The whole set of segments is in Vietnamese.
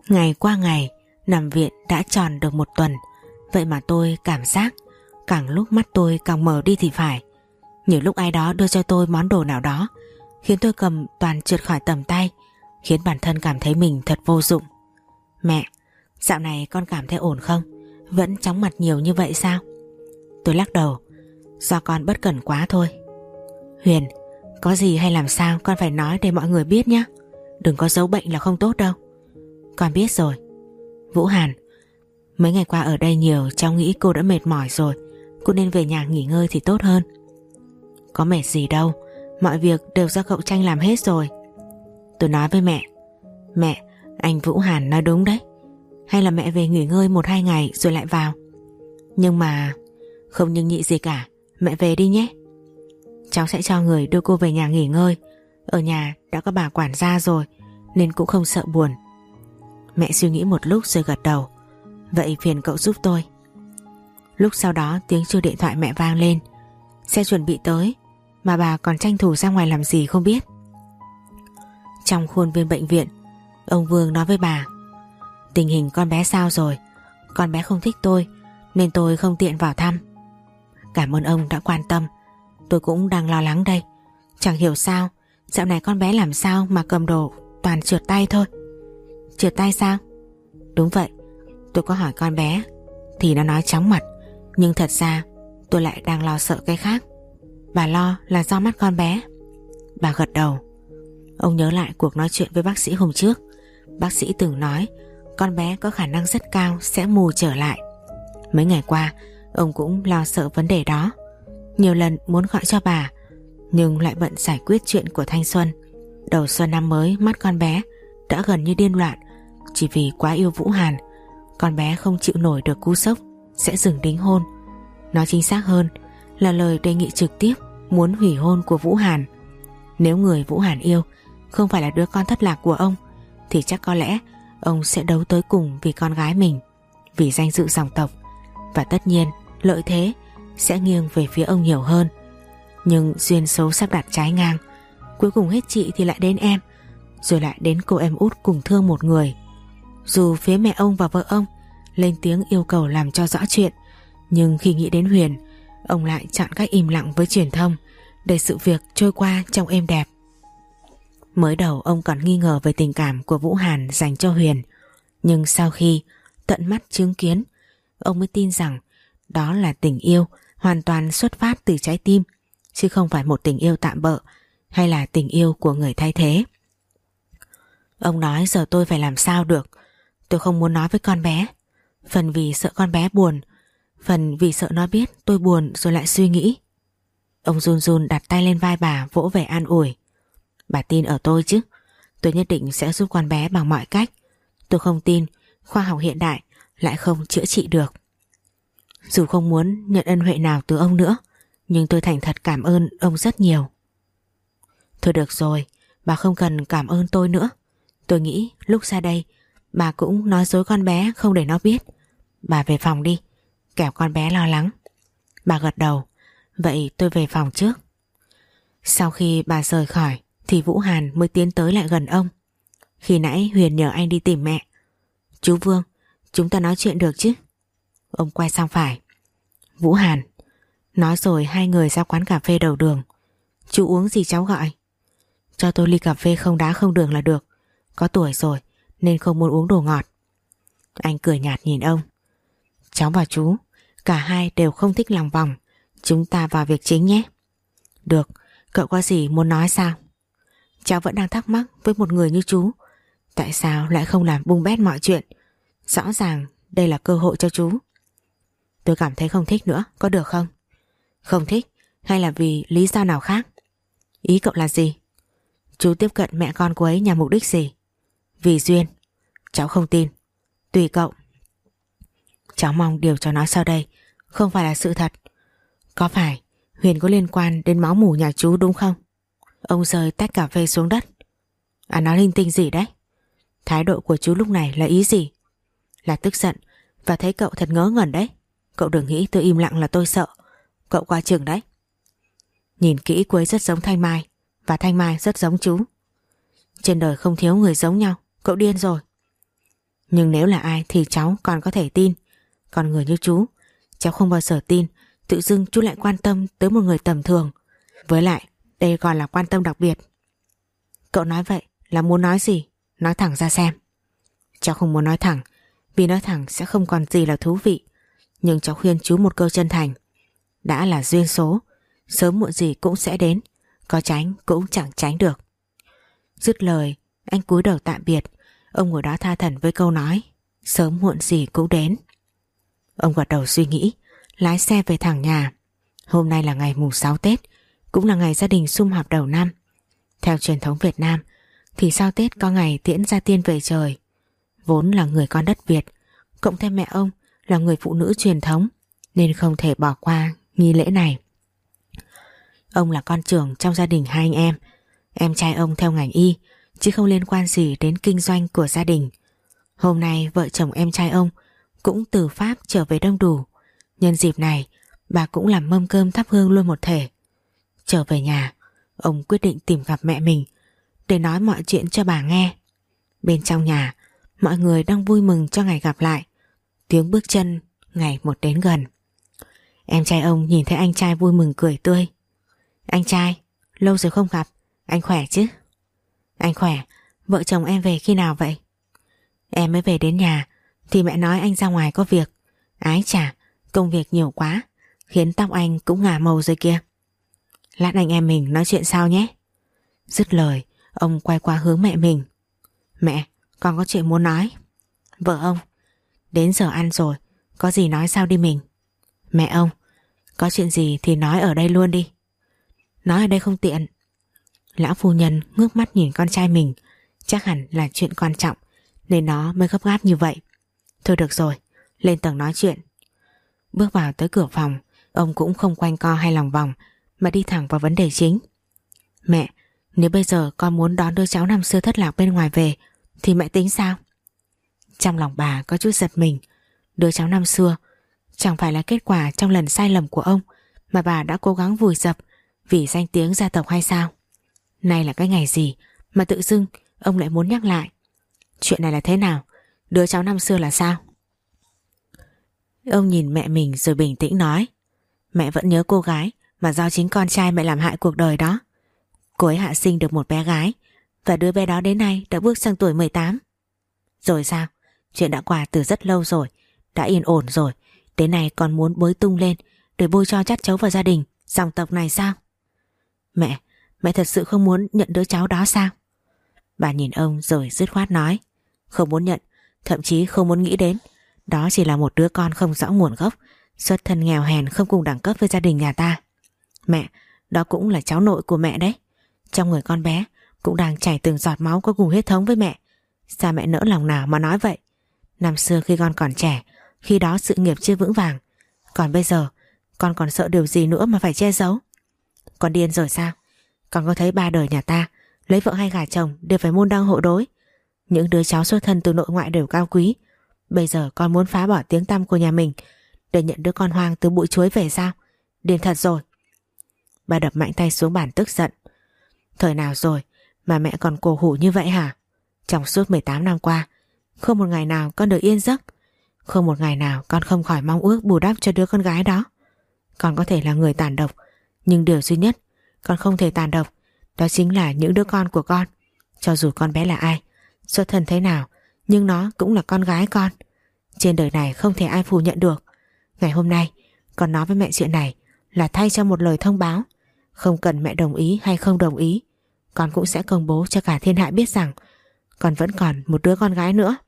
Ngày qua ngày, nằm viện đã tròn được một tuần. Vậy mà tôi cảm giác càng lúc mắt tôi càng mờ đi thì phải. Nhiều lúc ai đó đưa cho tôi món đồ nào đó khiến tôi cầm toàn trượt khỏi tầm tay, khiến bản thân cảm thấy mình thật vô dụng. Mẹ, dạo này con cảm thấy ổn không? Vẫn chóng mặt nhiều như vậy sao? Tôi lắc đầu. Do con bất cẩn quá thôi. Huyền, có gì hay làm sao con phải nói để mọi người biết nhé. Đừng có giấu bệnh là không tốt đâu. Con biết rồi. Vũ Hàn, mấy ngày qua ở đây nhiều, cháu nghĩ cô đã mệt mỏi rồi. Cô nên về nhà nghỉ ngơi thì tốt hơn. Có mệt gì đâu, mọi việc đều do cậu Tranh làm hết rồi. Tôi nói với mẹ. Mẹ, anh Vũ Hàn nói đúng đấy. Hay là mẹ về nghỉ ngơi 1-2 ngày rồi lại vào. Nhưng mà không nhưng nhị gì cả, mẹ về đi nhé. Cháu sẽ cho người đưa cô về nhà nghỉ ngơi. Ở nhà đã có bà quản gia rồi nên cũng không sợ buồn. Mẹ suy nghĩ một lúc rồi gật đầu. Vậy phiền cậu giúp tôi. Lúc sau đó tiếng chuông điện thoại mẹ vang lên. Xe chuẩn bị tới mà bà còn tranh thủ ra ngoài làm gì không biết. Trong khuôn viên bệnh viện, ông Vương nói với bà. Tình hình con bé sao rồi? Con bé không thích tôi nên tôi không tiện vào thăm. Cảm ơn ông đã quan tâm. Tôi cũng đang lo lắng đây. Chẳng hiểu sao dạo này con bé làm sao mà cầm đồ toàn trượt tay thôi. Trượt tay sao? Đúng vậy. Tôi có hỏi con bé thì nó nói chóng mặt, nhưng thật ra tôi lại đang lo sợ cái khác. Bà lo là do mắt con bé. Bà gật đầu. Ông nhớ lại cuộc nói chuyện với bác sĩ hôm trước. Bác sĩ từng nói con bé có khả năng rất cao sẽ mù trở lại. Mấy ngày qua ông cũng lo sợ vấn đề đó. Nhiều lần muốn gọi cho bà nhưng lại bận giải quyết chuyện của thanh xuân. Đầu xuân năm mới mắt con bé đã gần như điên loạn. Chỉ vì quá yêu Vũ Hàn, con bé không chịu nổi được cú sốc sẽ dừng đính hôn. Nói chính xác hơn là lời đề nghị trực tiếp muốn hủy hôn của Vũ Hàn. Nếu người Vũ Hàn yêu không phải là đứa con thất lạc của ông thì chắc có lẽ ông sẽ đấu tới cùng vì con gái mình, vì danh dự dòng tộc. Và tất nhiên lợi thế sẽ nghiêng về phía ông nhiều hơn. Nhưng duyên số sắp đặt trái ngang. Cuối cùng hết chị thì lại đến em, rồi lại đến cô em út cùng thương một người. Dù phía mẹ ông và vợ ông lên tiếng yêu cầu làm cho rõ chuyện, nhưng khi nghĩ đến Huyền, ông lại chọn cách im lặng với truyền thông để sự việc trôi qua trong êm đẹp. Mới đầu ông còn nghi ngờ về tình cảm của Vũ Hàn dành cho Huyền, nhưng sau khi tận mắt chứng kiến, ông mới tin rằng đó là tình yêu hoàn toàn xuất phát từ trái tim, chứ không phải một tình yêu tạm bợ hay là tình yêu của người thay thế. Ông nói giờ tôi phải làm sao được. Tôi không muốn nói với con bé, phần vì sợ con bé buồn, phần vì sợ nó biết tôi buồn rồi lại suy nghĩ. Ông run run đặt tay lên vai bà, vỗ về an ủi. Bà tin ở tôi chứ. Tôi nhất định sẽ giúp con bé bằng mọi cách. Tôi không tin khoa học hiện đại lại không chữa trị được. Dù không muốn nhận ân huệ nào từ ông nữa, nhưng tôi thành thật cảm ơn ông rất nhiều. Thôi được rồi, bà không cần cảm ơn tôi nữa. Tôi nghĩ lúc ra đây bà cũng nói dối con bé không để nó biết. Bà về phòng đi, kẻo con bé lo lắng. Bà gật đầu. Vậy tôi về phòng trước. Sau khi bà rời khỏi thì Vũ Hàn mới tiến tới lại gần ông. Khi nãy Huyền nhờ anh đi tìm mẹ. Chú Vương, chúng ta nói chuyện được chứ? Ông quay sang phải. Vũ Hàn. Nói rồi hai người ra quán cà phê đầu đường. Chú uống gì cháu gọi? Cho tôi ly cà phê không đá không đường là được. Có tuổi rồi nên không muốn uống đồ ngọt. Anh cười nhạt nhìn ông. Cháu và chú, cả hai đều không thích lòng vòng. Chúng ta vào việc chính nhé. Được, cậu có gì muốn nói sao? Cháu vẫn đang thắc mắc với một người như chú. Tại sao lại không làm bung bét mọi chuyện? Rõ ràng đây là cơ hội cho chú. Tôi cảm thấy không thích nữa, có được không? Không thích hay là vì lý do nào khác? Ý cậu là gì? Chú tiếp cận mẹ con cô ấy nhằm mục đích gì? Vì duyên. Cháu không tin. Tùy cậu. Cháu mong điều cháu nói sau đây không phải là sự thật. Có phải Huyền có liên quan đến máu mủ nhà chú đúng không? Ông rơi tách cà phê xuống đất. À, nói linh tinh gì đấy? Thái độ của chú lúc này là ý gì? Là tức giận và thấy cậu thật ngớ ngẩn đấy. Cậu đừng nghĩ tôi im lặng là tôi sợ. Cậu qua chừng đấy. Nhìn kỹ cô ấy rất giống Thanh Mai, và Thanh Mai rất giống chú. Trên đời không thiếu người giống nhau. Cậu điên rồi. Nhưng nếu là ai thì cháu còn có thể tin. Còn người như chú, cháu không bao giờ tin tự dưng chú lại quan tâm tới một người tầm thường. Với lại đây còn là quan tâm đặc biệt. Cậu nói vậy là muốn nói gì? Nói thẳng ra xem. Cháu không muốn nói thẳng, vì nói thẳng sẽ không còn gì là thú vị. Nhưng cháu khuyên chú một câu chân thành. Đã là duyên số, sớm muộn gì cũng sẽ đến, có tránh cũng chẳng tránh được. Dứt lời, anh cúi đầu tạm biệt. Ông ngồi đó tha thẩn với câu nói sớm muộn gì cũng đến. Ông gật đầu suy nghĩ, lái xe về thẳng nhà. Hôm nay là ngày mùng 6 Tết, cũng là ngày gia đình sum họp đầu năm. Theo truyền thống Việt Nam thì sau Tết có ngày tiễn gia tiên về trời. Vốn là người con đất Việt, cộng thêm mẹ ông là người phụ nữ truyền thống, nên không thể bỏ qua nghi lễ này. Ông là con trưởng trong gia đình hai anh em. Em trai ông theo ngành y, chứ không liên quan gì đến kinh doanh của gia đình. Hôm nay vợ chồng em trai ông cũng từ Pháp trở về đông đủ. Nhân dịp này, bà cũng làm mâm cơm thắp hương luôn một thể. Trở về nhà, ông quyết định tìm gặp mẹ mình để nói mọi chuyện cho bà nghe. Bên trong nhà, mọi người đang vui mừng cho ngày gặp lại. Tiếng bước chân ngày một đến gần. Em trai ông nhìn thấy anh trai vui mừng cười tươi. Anh trai, lâu rồi không gặp, anh khỏe chứ? Anh khỏe, vợ chồng em về khi nào vậy? Em mới về đến nhà thì mẹ nói anh ra ngoài có việc. Ái chà, công việc nhiều quá, khiến tóc anh cũng ngả màu rồi kìa. Lát anh em mình nói chuyện sau nhé. Dứt lời, ông quay qua hướng mẹ mình. Mẹ, con có chuyện muốn nói. Vợ ông, đến giờ ăn rồi, có gì nói sao đi mình. Mẹ ông, có chuyện gì thì nói ở đây luôn đi. Nói ở đây không tiện. Lão phu nhân ngước mắt nhìn con trai mình, chắc hẳn là chuyện quan trọng nên nó mới gấp gáp như vậy. Thôi được rồi, lên tầng nói chuyện. Bước vào tới cửa phòng, ông cũng không quanh co hay lòng vòng mà đi thẳng vào vấn đề chính. Mẹ, nếu bây giờ con muốn đón đứa cháu năm xưa thất lạc bên ngoài về thì mẹ tính sao? Trong lòng bà có chút giật mình. Đứa cháu năm xưa chẳng phải là kết quả trong lần sai lầm của ông mà bà đã cố gắng vùi dập vì danh tiếng gia tộc hay sao? Nay là cái ngày gì mà tự dưng ông lại muốn nhắc lại? Chuyện này là thế nào? Đứa cháu năm xưa là sao? Ông nhìn mẹ mình rồi bình tĩnh nói. Mẹ vẫn nhớ cô gái mà do chính con trai mẹ làm hại cuộc đời đó. Cô ấy hạ sinh được một bé gái, và đứa bé đó đến nay đã bước sang tuổi 18. Rồi sao? Chuyện đã qua từ rất lâu rồi, đã yên ổn rồi. Đến nay còn muốn bới tung lên để bôi cho chát chấu vào gia đình, dòng tộc này sao? Mẹ thật sự không muốn nhận đứa cháu đó sao? Bà nhìn ông rồi dứt khoát nói. Không muốn nhận, thậm chí không muốn nghĩ đến. Đó chỉ là một đứa con không rõ nguồn gốc, xuất thân nghèo hèn không cùng đẳng cấp với gia đình nhà ta. Mẹ, đó cũng là cháu nội của mẹ đấy. Trong người con bé cũng đang chảy từng giọt máu có cùng huyết thống với mẹ. Sao mẹ nỡ lòng nào mà nói vậy? Năm xưa khi con còn trẻ, khi đó sự nghiệp chưa vững vàng. Còn bây giờ, con còn sợ điều gì nữa mà phải che giấu? Con điên rồi sao? Con có thấy ba đời nhà ta lấy vợ hay gả chồng đều phải môn đăng hộ đối. Những đứa cháu xuất thân từ nội ngoại đều cao quý. Bây giờ con muốn phá bỏ tiếng tăm của nhà mình để nhận đứa con hoang từ bụi chuối về sao? Điên thật rồi. Bà đập mạnh tay xuống bàn tức giận. Thời nào rồi mà mẹ còn cổ hủ như vậy hả? Trong suốt 18 năm qua, không một ngày nào con được yên giấc. Không một ngày nào con không khỏi mong ước bù đắp cho đứa con gái đó. Con có thể là người tàn độc, nhưng điều duy nhất con không thể tàn độc, đó chính là những đứa con của con. Cho dù con bé là ai, xuất thân thế nào, nhưng nó cũng là con gái con. Trên đời này không thể ai phủ nhận được. Ngày hôm nay con nói với mẹ chuyện này là thay cho một lời thông báo. Không cần mẹ đồng ý hay không đồng ý, con cũng sẽ công bố cho cả thiên hạ biết rằng con vẫn còn một đứa con gái nữa.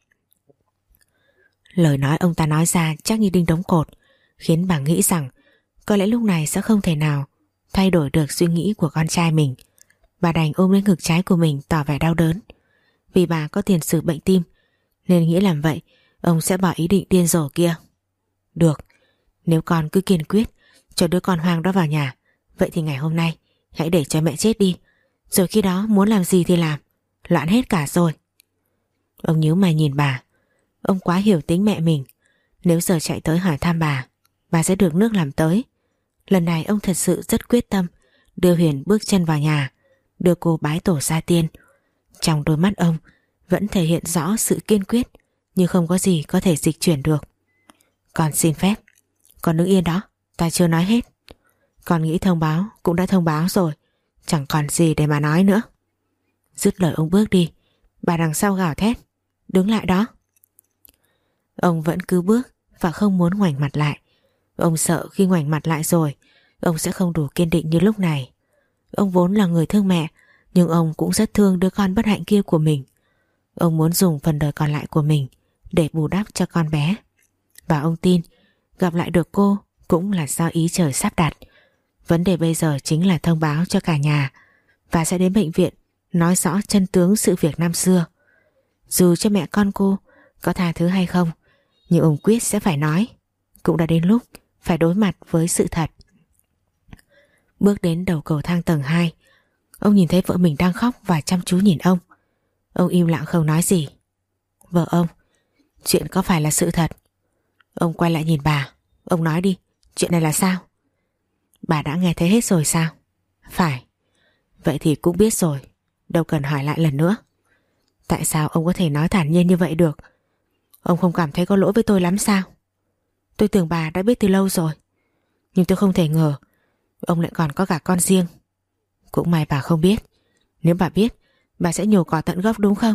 Lời nói ông ta nói ra chắc như đinh đóng cột, khiến bà nghĩ rằng có lẽ lúc này sẽ không thể nào thay đổi được suy nghĩ của con trai mình. Bà đành ôm lấy ngực trái của mình tỏ vẻ đau đớn. Vì bà có tiền sử bệnh tim nên nghĩ làm vậy ông sẽ bỏ ý định điên rồ kia. Được, nếu con cứ kiên quyết cho đứa con hoang đó vào nhà, vậy thì ngày hôm nay hãy để cho mẹ chết đi, rồi khi đó muốn làm gì thì làm. Loạn hết cả rồi. Ông nhíu mày nhìn bà. Ông quá hiểu tính mẹ mình. Nếu giờ chạy tới hỏi thăm bà sẽ được nước làm tới. Lần này ông thật sự rất quyết tâm đưa Huyền bước chân vào nhà, đưa cô bái tổ gia tiên. Trong đôi mắt ông vẫn thể hiện rõ sự kiên quyết, nhưng không có gì có thể dịch chuyển được. Con xin phép. Con đứng yên đó, ta chưa nói hết. Con nghĩ thông báo cũng đã thông báo rồi, chẳng còn gì để mà nói nữa. Dứt lời ông bước đi. Bà đằng sau gào thét: Đứng lại đó. Ông vẫn cứ bước và không muốn ngoảnh mặt lại. Ông sợ khi ngoảnh mặt lại rồi ông sẽ không đủ kiên định như lúc này. Ông vốn là người thương mẹ, nhưng ông cũng rất thương đứa con bất hạnh kia của mình. Ông muốn dùng phần đời còn lại của mình để bù đắp cho con bé. Và ông tin gặp lại được cô cũng là do ý trời sắp đặt. Vấn đề bây giờ chính là thông báo cho cả nhà và sẽ đến bệnh viện nói rõ chân tướng sự việc năm xưa. Dù cho mẹ con cô có tha thứ hay không, nhưng ông quyết sẽ phải nói. Cũng đã đến lúc phải đối mặt với sự thật. Bước đến đầu cầu thang tầng 2, ông nhìn thấy vợ mình đang khóc và chăm chú nhìn ông. Ông im lặng không nói gì. Vợ ông, chuyện có phải là sự thật? Ông quay lại nhìn bà. Ông nói đi, chuyện này là sao? Bà đã nghe thấy hết rồi sao? Phải. Vậy thì cũng biết rồi, đâu cần hỏi lại lần nữa. Tại sao ông có thể nói thản nhiên như vậy được? Ông không cảm thấy có lỗi với tôi lắm sao? Tôi tưởng bà đã biết từ lâu rồi, nhưng tôi không thể ngờ ông lại còn có cả con riêng. Cũng may bà không biết. Nếu bà biết, bà sẽ nhổ cỏ tận gốc đúng không?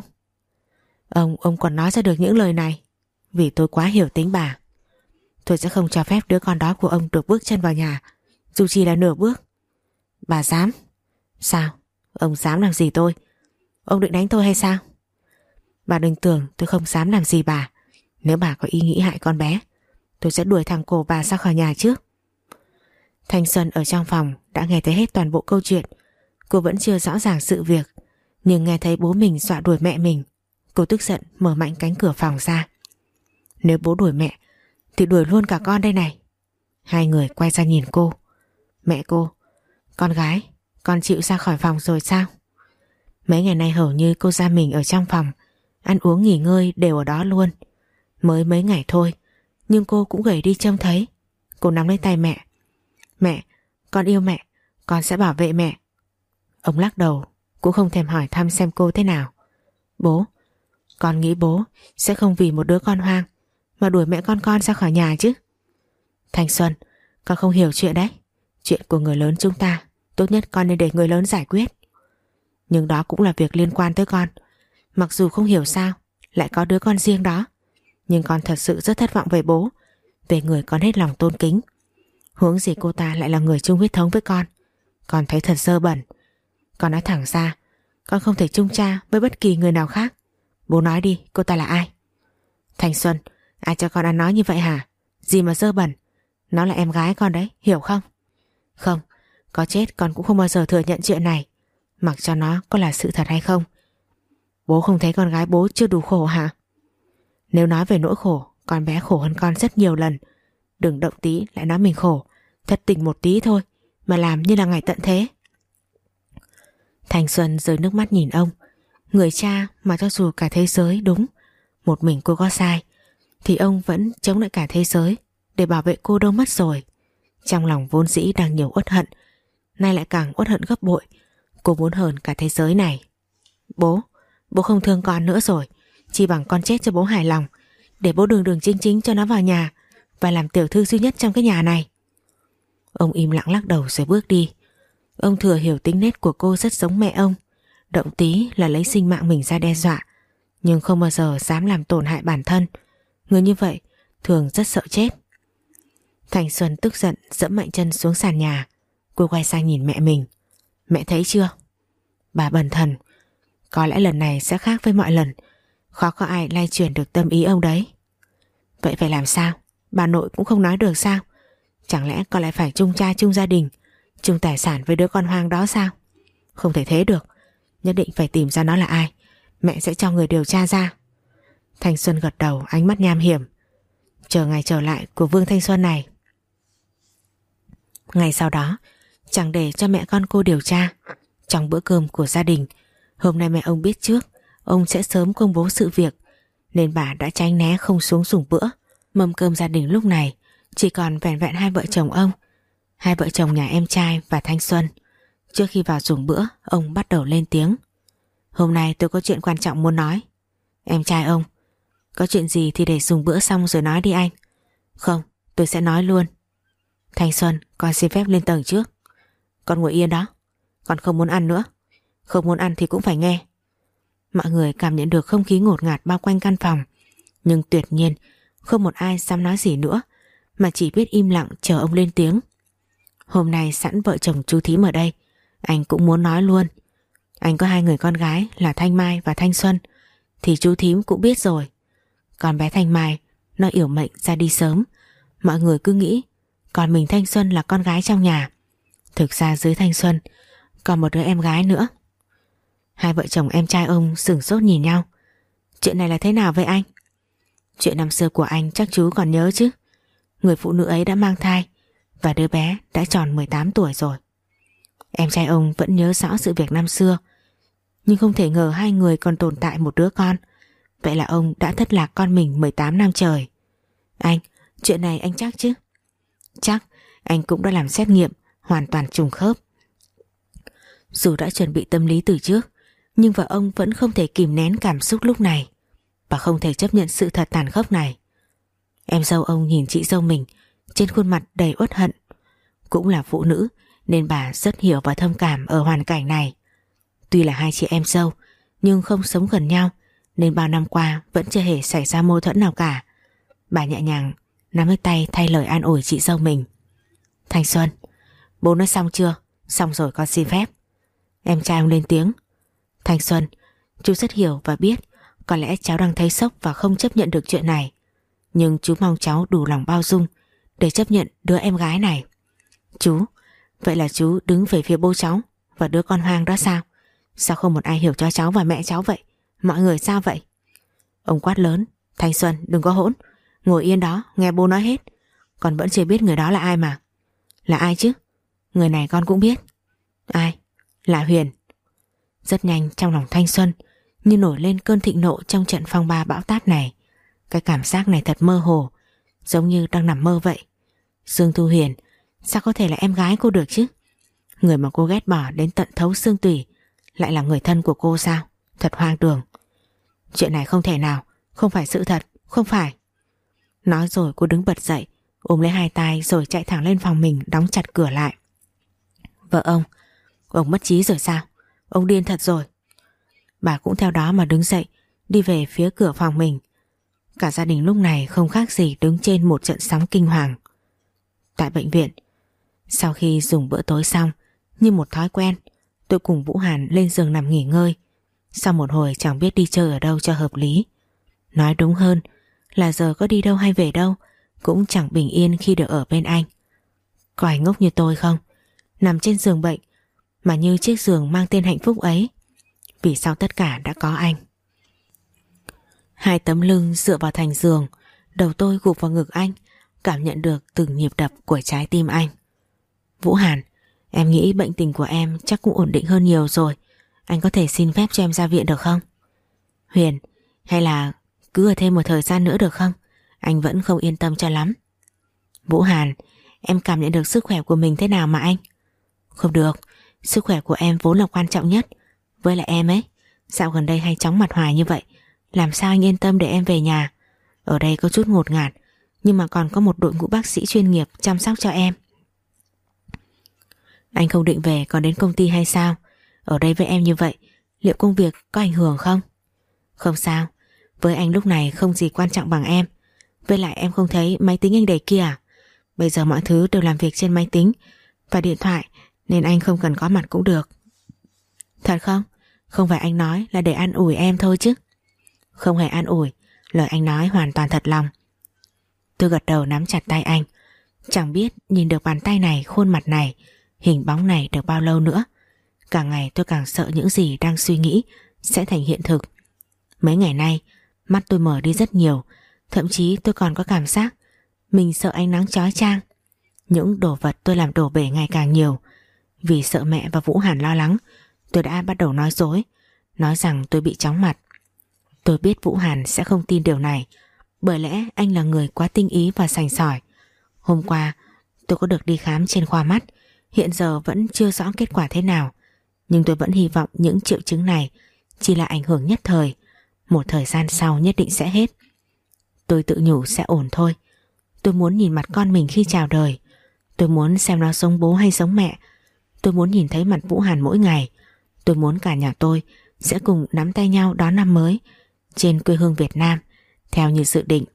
Ông còn nói ra được những lời này vì tôi quá hiểu tính bà. Tôi sẽ không cho phép đứa con đó của ông được bước chân vào nhà, dù chỉ là nửa bước. Bà dám? Sao? Ông dám làm gì tôi? Ông định đánh tôi hay sao? Bà đừng tưởng tôi không dám làm gì bà. Nếu bà có ý nghĩ hại con bé, tôi sẽ đuổi thằng cổ bà ra khỏi nhà trước. Thanh Xuân ở trong phòng đã nghe thấy hết toàn bộ câu chuyện. Cô vẫn chưa rõ ràng sự việc, nhưng nghe thấy bố mình dọa đuổi mẹ mình, cô tức giận mở mạnh cánh cửa phòng ra. Nếu bố đuổi mẹ thì đuổi luôn cả con đây này. Hai người quay ra nhìn cô. Mẹ cô, con gái, con chịu ra khỏi phòng rồi sao? Mấy ngày nay hầu như cô ra mình ở trong phòng, ăn uống nghỉ ngơi đều ở đó luôn. Mới mấy ngày thôi, nhưng cô cũng gầy đi trông thấy. Cô nắm lấy tay mẹ. Mẹ, con yêu mẹ, con sẽ bảo vệ mẹ. Ông lắc đầu, cũng không thèm hỏi thăm xem cô thế nào. Bố, con nghĩ bố sẽ không vì một đứa con hoang mà đuổi mẹ con ra khỏi nhà chứ. Thanh Xuân, con không hiểu chuyện đấy. Chuyện của người lớn chúng ta, tốt nhất con nên để người lớn giải quyết. Nhưng đó cũng là việc liên quan tới con. Mặc dù không hiểu sao lại có đứa con riêng đó, nhưng con thật sự rất thất vọng về bố, về người con hết lòng tôn kính. Huống gì cô ta lại là người chung huyết thống với con. Con thấy thật dơ bẩn. Con nói thẳng ra, con không thể chung cha với bất kỳ người nào khác. Bố nói đi, cô ta là ai? Thanh Xuân, ai cho con ăn nói như vậy hả? Gì mà dơ bẩn? Nó là em gái con đấy, hiểu không? Không, có chết con cũng không bao giờ thừa nhận chuyện này, mặc cho nó có là sự thật hay không. Bố không thấy con gái bố chưa đủ khổ hả? Nếu nói về nỗi khổ, con bé khổ hơn con rất nhiều lần. Đừng động tí lại nói mình khổ. Thất tình một tí thôi mà làm như là ngày tận thế. Thanh Xuân rơi nước mắt nhìn ông. Người cha mà cho dù cả thế giới đúng, một mình cô có sai, thì ông vẫn chống lại cả thế giới để bảo vệ cô đâu mất rồi. Trong lòng vốn dĩ đang nhiều uất hận, nay lại càng uất hận gấp bội. Cô muốn hơn cả thế giới này. Bố không thương con nữa rồi, chỉ bằng con chết cho bố hài lòng, để bố đường đường chính chính cho nó vào nhà và làm tiểu thư duy nhất trong cái nhà này. Ông im lặng lắc đầu rồi bước đi. Ông thừa hiểu tính nết của cô rất giống mẹ ông, động tí là lấy sinh mạng mình ra đe dọa, nhưng không bao giờ dám làm tổn hại bản thân. Người như vậy thường rất sợ chết. Thanh Xuân tức giận dẫm mạnh chân xuống sàn nhà. Cô quay sang nhìn mẹ mình. Mẹ thấy chưa? Bà bần thần. Có lẽ lần này sẽ khác với mọi lần. Khó có ai lay chuyển được tâm ý ông đấy. Vậy phải làm sao? Bà nội cũng không nói được sao? Chẳng lẽ con lại phải chung cha chung gia đình, chung tài sản với đứa con hoang đó sao? Không thể thế được. Nhất định phải tìm ra nó là ai. Mẹ sẽ cho người điều tra ra. Thanh Xuân gật đầu, ánh mắt nham hiểm. Chờ ngày trở lại của Vương Thanh Xuân này. Ngày sau đó, chẳng để cho mẹ con cô điều tra, trong bữa cơm của gia đình, hôm nay mẹ ông biết trước ông sẽ sớm công bố sự việc, nên bà đã tránh né không xuống dùng bữa. Mâm cơm gia đình lúc này chỉ còn vẹn vẹn hai vợ chồng ông, hai vợ chồng nhà em trai và Thanh Xuân. Trước khi vào dùng bữa, ông bắt đầu lên tiếng. Hôm nay tôi có chuyện quan trọng muốn nói. Em trai ông, Có chuyện gì thì để dùng bữa xong rồi nói đi anh. Không, tôi sẽ nói luôn. Thanh Xuân, con xin phép lên tầng trước. Con ngồi yên đó. Con không muốn ăn nữa. Không muốn ăn thì cũng phải nghe. Mọi người cảm nhận được không khí ngột ngạt bao quanh căn phòng, nhưng tuyệt nhiên không một ai dám nói gì nữa, mà chỉ biết im lặng chờ ông lên tiếng. Hôm nay sẵn vợ chồng chú Thím ở đây, anh cũng muốn nói luôn. Anh có hai người con gái là Thanh Mai và Thanh Xuân, thì chú Thím cũng biết rồi. Còn bé Thanh Mai nó yểu mệnh ra đi sớm. Mọi người cứ nghĩ còn mình Thanh Xuân là con gái trong nhà. Thực ra dưới Thanh Xuân còn một đứa em gái nữa. Hai vợ chồng em trai ông sửng sốt nhìn nhau. Chuyện này là thế nào vậy anh? Chuyện năm xưa của anh chắc chú còn nhớ chứ. Người phụ nữ ấy đã mang thai và đứa bé đã tròn 18 tuổi rồi. Em trai ông vẫn nhớ rõ sự việc năm xưa, nhưng không thể ngờ hai người còn tồn tại một đứa con. Vậy là ông đã thất lạc con mình 18 năm trời. Anh, chuyện này anh chắc chứ? Chắc, anh cũng đã làm xét nghiệm, hoàn toàn trùng khớp. Dù đã chuẩn bị tâm lý từ trước, nhưng vợ ông vẫn không thể kìm nén cảm xúc lúc này, và không thể chấp nhận sự thật tàn khốc này. Em dâu ông nhìn chị dâu mình, trên khuôn mặt đầy uất hận. Cũng là phụ nữ nên bà rất hiểu và thông cảm ở hoàn cảnh này. Tuy là hai chị em dâu, nhưng không sống gần nhau, nên bao năm qua vẫn chưa hề xảy ra mâu thuẫn nào cả. Bà nhẹ nhàng nắm lấy tay thay lời an ủi chị dâu mình. Thanh Xuân, bố nói xong chưa? Xong rồi, con xin phép. Em trai ông lên tiếng. Thanh Xuân, chú rất hiểu và biết có lẽ cháu đang thấy sốc và không chấp nhận được chuyện này, nhưng chú mong cháu đủ lòng bao dung để chấp nhận đứa em gái này. Chú, vậy là chú đứng về phía bố cháu và đứa con hoang đó sao? Sao không một ai hiểu cho cháu và mẹ cháu vậy? Mọi người sao vậy? Ông quát lớn. Thanh Xuân, đừng có hỗn. Ngồi yên đó, nghe bố nói hết. Con vẫn chưa biết người đó là ai mà. Là ai chứ? Người này con cũng biết. Ai? Là Huyền. Rất nhanh trong lòng Thanh Xuân như nổi lên cơn thịnh nộ trong trận phong ba bão táp này. Cái cảm giác này thật mơ hồ, giống như đang nằm mơ vậy. Dương Thu Huyền, sao có thể là em gái cô được chứ? Người mà cô ghét bỏ đến tận thấu xương tủy lại là người thân của cô sao? Thật hoang đường. Chuyện này không thể nào, không phải sự thật, không phải. Nói rồi cô đứng bật dậy, ôm lấy hai tay rồi chạy thẳng lên phòng mình, đóng chặt cửa lại. Vợ ông mất trí rồi sao? Ông điên thật rồi. Bà cũng theo đó mà đứng dậy, đi về phía cửa phòng mình. Cả gia đình lúc này không khác gì đứng trên một trận sóng kinh hoàng. Tại bệnh viện, sau khi dùng bữa tối xong, như một thói quen, tôi cùng Vũ Hàn lên giường nằm nghỉ ngơi. Sau một hồi chẳng biết đi chơi ở đâu cho hợp lý. Nói đúng hơn là giờ có đi đâu hay về đâu cũng chẳng bình yên khi được ở bên anh. Có ai ngốc như tôi không? Nằm trên giường bệnh mà như chiếc giường mang tên hạnh phúc ấy. Vì sao tất cả đã có anh? Hai tấm lưng dựa vào thành giường, đầu tôi gục vào ngực anh, cảm nhận được từng nhịp đập của trái tim anh. Vũ Hàn, em nghĩ bệnh tình của em chắc cũng ổn định hơn nhiều rồi. Anh có thể xin phép cho em ra viện được không? Huyền, hay là cứ ở thêm một thời gian nữa được không? Anh vẫn không yên tâm cho lắm. Vũ Hàn, em cảm nhận được sức khỏe của mình thế nào mà anh? Không được, sức khỏe của em vốn là quan trọng nhất. Với lại em ấy, dạo gần đây hay chóng mặt hoài như vậy, làm sao anh yên tâm để em về nhà? Ở đây có chút ngột ngạt, nhưng mà còn có một đội ngũ bác sĩ chuyên nghiệp chăm sóc cho em. Anh không định về còn đến công ty hay sao? Ở đây với em như vậy, liệu công việc có ảnh hưởng không? Không sao, với anh lúc này không gì quan trọng bằng em. Với lại em không thấy máy tính anh để kia à? Bây giờ mọi thứ đều làm việc trên máy tính và điện thoại, nên anh không cần có mặt cũng được. Thật không? Không phải anh nói là để an ủi em thôi chứ? Không hề an ủi, lời anh nói hoàn toàn thật lòng. Tôi gật đầu nắm chặt tay anh. Chẳng biết nhìn được bàn tay này, khuôn mặt này, hình bóng này được bao lâu nữa. Càng ngày tôi càng sợ những gì đang suy nghĩ sẽ thành hiện thực. Mấy ngày nay mắt tôi mở đi rất nhiều. Thậm chí tôi còn có cảm giác mình sợ ánh nắng chói chang. Những đồ vật tôi làm đổ bể ngày càng nhiều. Vì sợ mẹ và Vũ Hàn lo lắng, tôi đã bắt đầu nói dối, nói rằng tôi bị chóng mặt. Tôi biết Vũ Hàn sẽ không tin điều này, bởi lẽ anh là người quá tinh ý và sành sỏi. Hôm qua tôi có được đi khám trên khoa mắt, hiện giờ vẫn chưa rõ kết quả thế nào, nhưng tôi vẫn hy vọng những triệu chứng này chỉ là ảnh hưởng nhất thời, một thời gian sau nhất định sẽ hết. Tôi tự nhủ sẽ ổn thôi. Tôi muốn nhìn mặt con mình khi chào đời. Tôi muốn xem nó sống bố hay sống mẹ. Tôi muốn nhìn thấy mặt Vũ Hàn mỗi ngày. Tôi muốn cả nhà tôi sẽ cùng nắm tay nhau đón năm mới trên quê hương Việt Nam theo như dự định.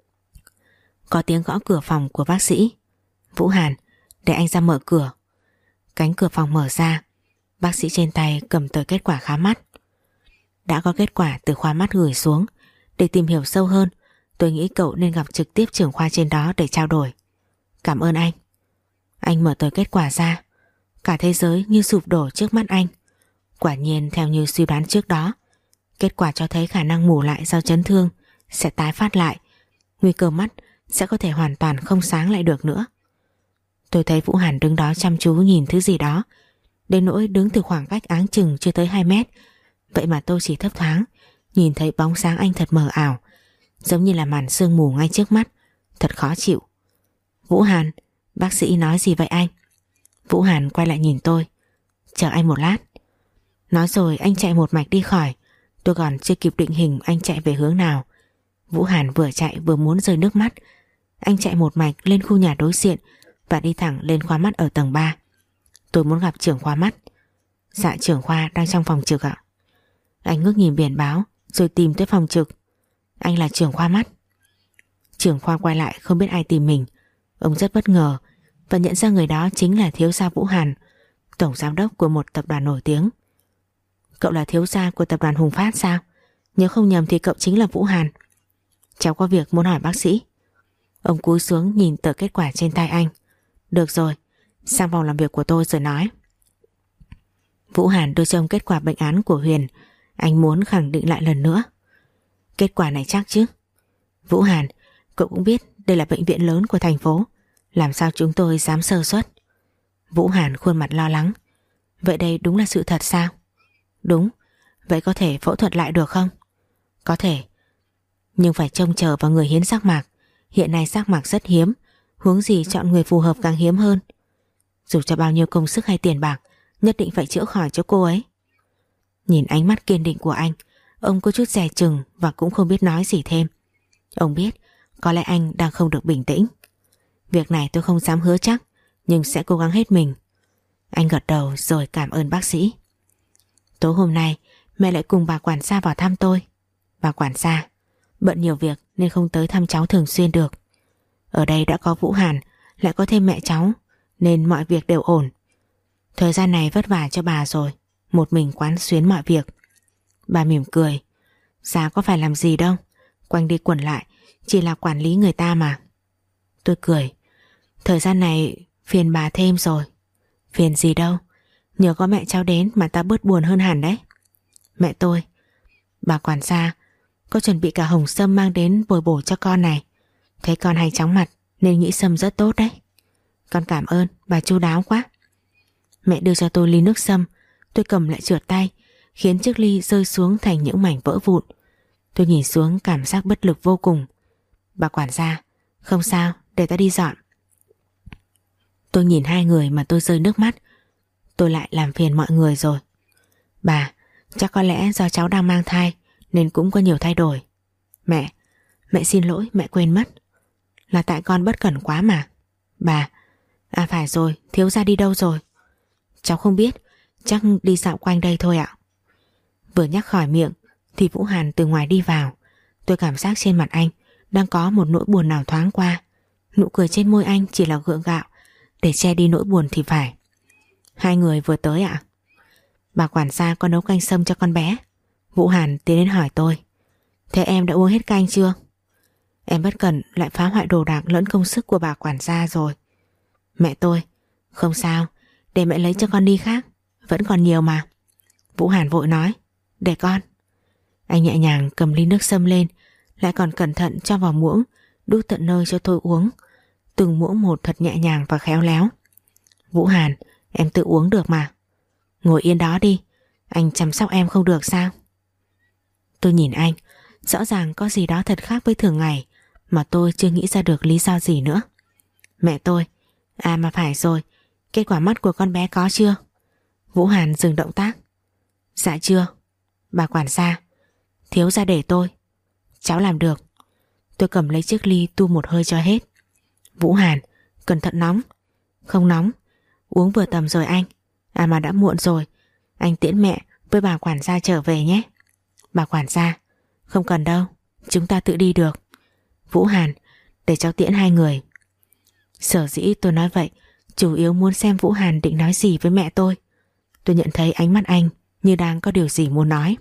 Có tiếng gõ cửa phòng của bác sĩ. Vũ Hàn, để anh ra mở cửa. Cánh cửa phòng mở ra. Bác sĩ trên tay cầm tờ kết quả khám mắt. Đã có kết quả từ khoa mắt gửi xuống. Để tìm hiểu sâu hơn, tôi nghĩ cậu nên gặp trực tiếp trưởng khoa trên đó để trao đổi. Cảm ơn anh. Anh mở tờ kết quả ra. Cả thế giới như sụp đổ trước mắt anh. Quả nhiên theo như suy đoán trước đó, kết quả cho thấy khả năng mù lại do chấn thương sẽ tái phát lại. Nguy cơ mắt sẽ có thể hoàn toàn không sáng lại được nữa. Tôi thấy Vũ Hàn đứng đó chăm chú nhìn thứ gì đó, đến nỗi đứng từ khoảng cách áng chừng chưa tới 2 mét. Vậy mà tôi chỉ thấp thoáng nhìn thấy bóng sáng anh thật mờ ảo, giống như là màn sương mù ngay trước mắt. Thật khó chịu. Vũ Hàn, bác sĩ nói gì vậy anh? Vũ Hàn quay lại nhìn tôi. Chờ anh một lát. Nói rồi anh chạy một mạch đi khỏi. Tôi còn chưa kịp định hình anh chạy về hướng nào. Vũ Hàn vừa chạy vừa muốn rơi nước mắt. Anh chạy một mạch lên khu nhà đối diện và đi thẳng lên khoa mắt ở tầng 3. Tôi muốn gặp trưởng khoa mắt. Dạ trưởng khoa đang trong phòng trực ạ. Anh ngước nhìn biển báo rồi tìm tới phòng trực. Anh là trưởng khoa mắt. Trưởng khoa quay lại không biết ai tìm mình. Ông rất bất ngờ và nhận ra người đó chính là thiếu gia Vũ Hàn, tổng giám đốc của một tập đoàn nổi tiếng. Cậu là thiếu gia của tập đoàn Hùng Phát sao? Nhớ không nhầm thì cậu chính là Vũ Hàn. Cháu có việc muốn hỏi bác sĩ. Ông cúi xuống nhìn tờ kết quả trên tay anh. Được rồi, sang phòng làm việc của tôi rồi nói. Vũ Hàn đưa cho ông kết quả bệnh án của Huyền. Anh muốn khẳng định lại lần nữa. Kết quả này chắc chứ? Vũ Hàn, cậu cũng biết đây là bệnh viện lớn của thành phố. Làm sao chúng tôi dám sơ suất? Vũ Hàn khuôn mặt lo lắng. Vậy đây đúng là sự thật sao? Đúng. Vậy có thể phẫu thuật lại được không? Có thể. Nhưng phải trông chờ vào người hiến giác mạc. Hiện nay giác mạc rất hiếm, huống gì chọn người phù hợp càng hiếm hơn. Dù cho bao nhiêu công sức hay tiền bạc, nhất định phải chữa khỏi cho cô ấy. Nhìn ánh mắt kiên định của anh, ông có chút dè chừng và cũng không biết nói gì thêm. Ông biết có lẽ anh đang không được bình tĩnh. Việc này tôi không dám hứa chắc, nhưng sẽ cố gắng hết mình. Anh gật đầu rồi cảm ơn bác sĩ. Tối hôm nay mẹ lại cùng bà quản gia vào thăm tôi. Bà quản gia bận nhiều việc nên không tới thăm cháu thường xuyên được. Ở đây đã có Vũ Hàn, lại có thêm mẹ cháu, nên mọi việc đều ổn. Thời gian này vất vả cho bà rồi, một mình quán xuyến mọi việc. Bà mỉm cười. Dạ có phải làm gì đâu, quanh đi quẩn lại chỉ là quản lý người ta mà. Tôi cười. Thời gian này phiền bà thêm rồi. Phiền gì đâu, nhờ có mẹ cháu đến mà ta bớt buồn hơn hẳn đấy. Mẹ tôi. Bà quản gia có chuẩn bị cả hồng sâm mang đến bồi bổ cho con này. Thấy con hay chóng mặt nên nghĩ sâm rất tốt đấy. Con cảm ơn, bà chu đáo quá. Mẹ đưa cho tôi ly nước sâm. Tôi cầm lại trượt tay, khiến chiếc ly rơi xuống thành những mảnh vỡ vụn. Tôi nhìn xuống cảm giác bất lực vô cùng. Bà quản gia, không sao, để ta đi dọn. Tôi nhìn hai người mà tôi rơi nước mắt. Tôi lại làm phiền mọi người rồi. Bà, chắc có lẽ do cháu đang mang thai nên cũng có nhiều thay đổi. Mẹ xin lỗi, mẹ quên mất. Là tại con bất cẩn quá mà. Bà, à phải rồi, thiếu gia đi đâu rồi? Cháu không biết, chắc đi dạo quanh đây thôi ạ. Vừa nhắc khỏi miệng thì Vũ Hàn từ ngoài đi vào. Tôi cảm giác trên mặt anh đang có một nỗi buồn nào thoáng qua. Nụ cười trên môi anh chỉ là gượng gạo để che đi nỗi buồn thì phải. Hai người vừa tới ạ? Bà quản gia có nấu canh sâm cho con bé. Vũ Hàn tiến đến hỏi tôi. Thế em đã uống hết canh chưa? Em bất cẩn lại phá hoại đồ đạc lẫn công sức của bà quản gia rồi. Mẹ tôi. Không sao, để mẹ lấy cho con ly khác, vẫn còn nhiều mà. Vũ Hàn vội nói. Để con. Anh nhẹ nhàng cầm ly nước sâm lên, lại còn cẩn thận cho vào muỗng, đút tận nơi cho tôi uống. Từng muỗng một thật nhẹ nhàng và khéo léo. Vũ Hàn, em tự uống được mà. Ngồi yên đó đi, anh chăm sóc em không được sao? Tôi nhìn anh, rõ ràng có gì đó thật khác với thường ngày mà tôi chưa nghĩ ra được lý do gì nữa. Mẹ tôi. À mà phải rồi, kết quả mắt của con bé có chưa? Vũ Hàn dừng động tác. Dạ chưa. Bà quản gia. Thiếu gia để tôi. Cháu làm được. Tôi cầm lấy chiếc ly tu một hơi cho hết. Vũ Hàn, cẩn thận nóng. Không nóng, uống vừa tầm rồi anh. À mà đã muộn rồi, anh tiễn mẹ với bà quản gia trở về nhé. Bà quản gia, không cần đâu, chúng ta tự đi được. Vũ Hàn, để cháu tiễn hai người. Sở dĩ tôi nói vậy chủ yếu muốn xem Vũ Hàn định nói gì với mẹ tôi. Tôi nhận thấy ánh mắt anh như đang có điều gì muốn nói.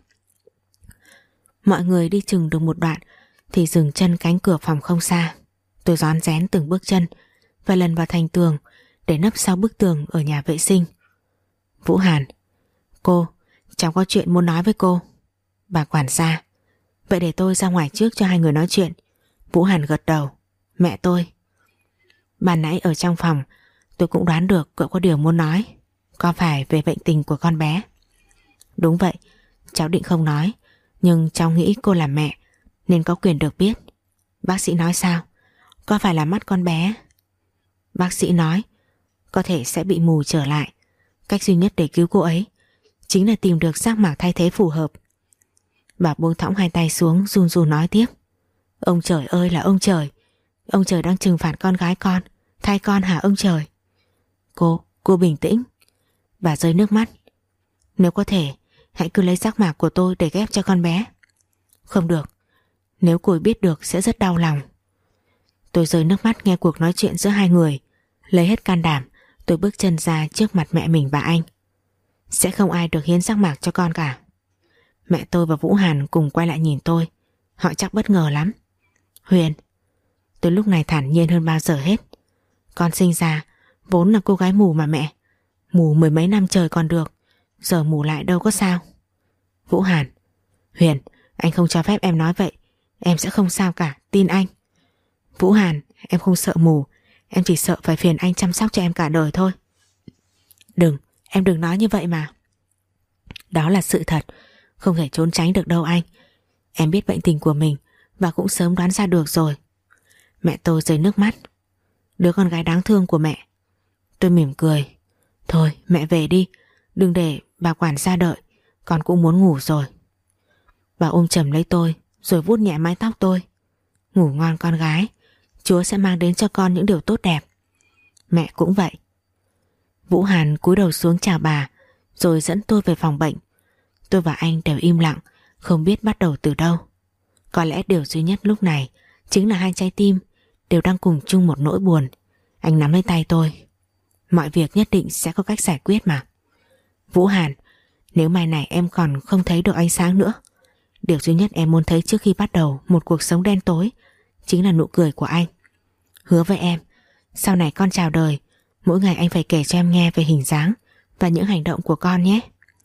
Mọi người đi chừng được một đoạn thì dừng chân cánh cửa phòng không xa. Tôi rón rén từng bước chân và lần vào thành tường để nấp sau bức tường ở nhà vệ sinh. Vũ Hàn, cô, cháu có chuyện muốn nói với cô. Bà quản gia, vậy để tôi ra ngoài trước cho hai người nói chuyện. Vũ Hàn gật đầu. Mẹ tôi. Ban nãy ở trong phòng tôi cũng đoán được cậu có điều muốn nói. Có phải về bệnh tình của con bé? Đúng vậy, cháu định không nói, nhưng cháu nghĩ cô là mẹ nên có quyền được biết. Bác sĩ nói sao? Có phải là mắt con bé? Bác sĩ nói có thể sẽ bị mù trở lại. Cách duy nhất để cứu cô ấy chính là tìm được giác mạc thay thế phù hợp. Bà buông thõng hai tay xuống, run run nói tiếp. Ông trời ơi là ông trời. Ông trời đang trừng phạt con gái con. Thay con hả ông trời? Cô bình tĩnh. Bà rơi nước mắt. Nếu có thể hãy cứ lấy giác mạc của tôi để ghép cho con bé. Không được, nếu cô ấy biết được sẽ rất đau lòng. Tôi rơi nước mắt nghe cuộc nói chuyện giữa hai người. Lấy hết can đảm, tôi bước chân ra trước mặt mẹ mình và anh. Sẽ không ai được hiến giác mạc cho con cả. Mẹ tôi và Vũ Hàn cùng quay lại nhìn tôi. Họ chắc bất ngờ lắm. Huyền. Tôi lúc này thản nhiên hơn bao giờ hết. Con sinh ra vốn là cô gái mù mà mẹ. Mù mười mấy năm trời còn được, giờ mù lại đâu có sao. Vũ Hàn. Huyền, anh không cho phép em nói vậy. Em sẽ không sao cả, tin anh. Vũ Hàn, em không sợ mù. Em chỉ sợ phải phiền anh chăm sóc cho em cả đời thôi. Đừng, em đừng nói như vậy mà. Đó là sự thật, không thể trốn tránh được đâu anh. Em biết bệnh tình của mình và cũng sớm đoán ra được rồi. Mẹ tôi rơi nước mắt. Đứa con gái đáng thương của mẹ. Tôi mỉm cười. Thôi mẹ về đi, đừng để bà quản gia đợi, con cũng muốn ngủ rồi. Bà ôm chầm lấy tôi rồi vuốt nhẹ mái tóc tôi. Ngủ ngon con gái, Chúa sẽ mang đến cho con những điều tốt đẹp. Mẹ cũng vậy. Vũ Hàn cúi đầu xuống chào bà rồi dẫn tôi về phòng bệnh. Tôi và anh đều im lặng, không biết bắt đầu từ đâu. Có lẽ điều duy nhất lúc này chính là hai trái tim đều đang cùng chung một nỗi buồn. Anh nắm lấy tay tôi. Mọi việc nhất định sẽ có cách giải quyết mà. Vũ Hàn, nếu mai này em còn không thấy được ánh sáng nữa, điều duy nhất em muốn thấy trước khi bắt đầu một cuộc sống đen tối chính là nụ cười của anh. Hứa với em, sau này con chào đời, mỗi ngày anh phải kể cho em nghe về hình dáng và những hành động của con nhé.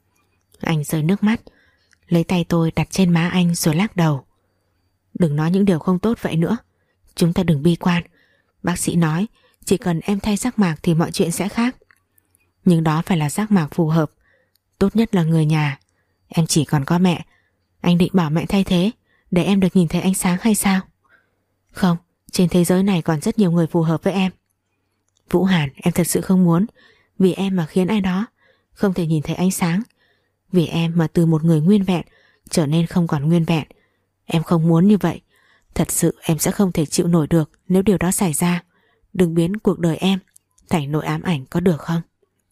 Anh rơi nước mắt, lấy tay tôi đặt trên má anh rồi lắc đầu. Đừng nói những điều không tốt vậy nữa. Chúng ta đừng bi quan. Bác sĩ nói chỉ cần em thay giác mạc thì mọi chuyện sẽ khác. Nhưng đó phải là giác mạc phù hợp. Tốt nhất là người nhà. Em chỉ còn có mẹ. Anh định bảo mẹ thay thế để em được nhìn thấy ánh sáng hay sao? Không, trên thế giới này còn rất nhiều người phù hợp với em. Vũ Hàn, em thật sự không muốn vì em mà khiến ai đó không thể nhìn thấy ánh sáng. Vì em mà từ một người nguyên vẹn trở nên không còn nguyên vẹn. Em không muốn như vậy. Thật sự em sẽ không thể chịu nổi được nếu điều đó xảy ra. Đừng biến cuộc đời em thành nỗi ám ảnh có được không?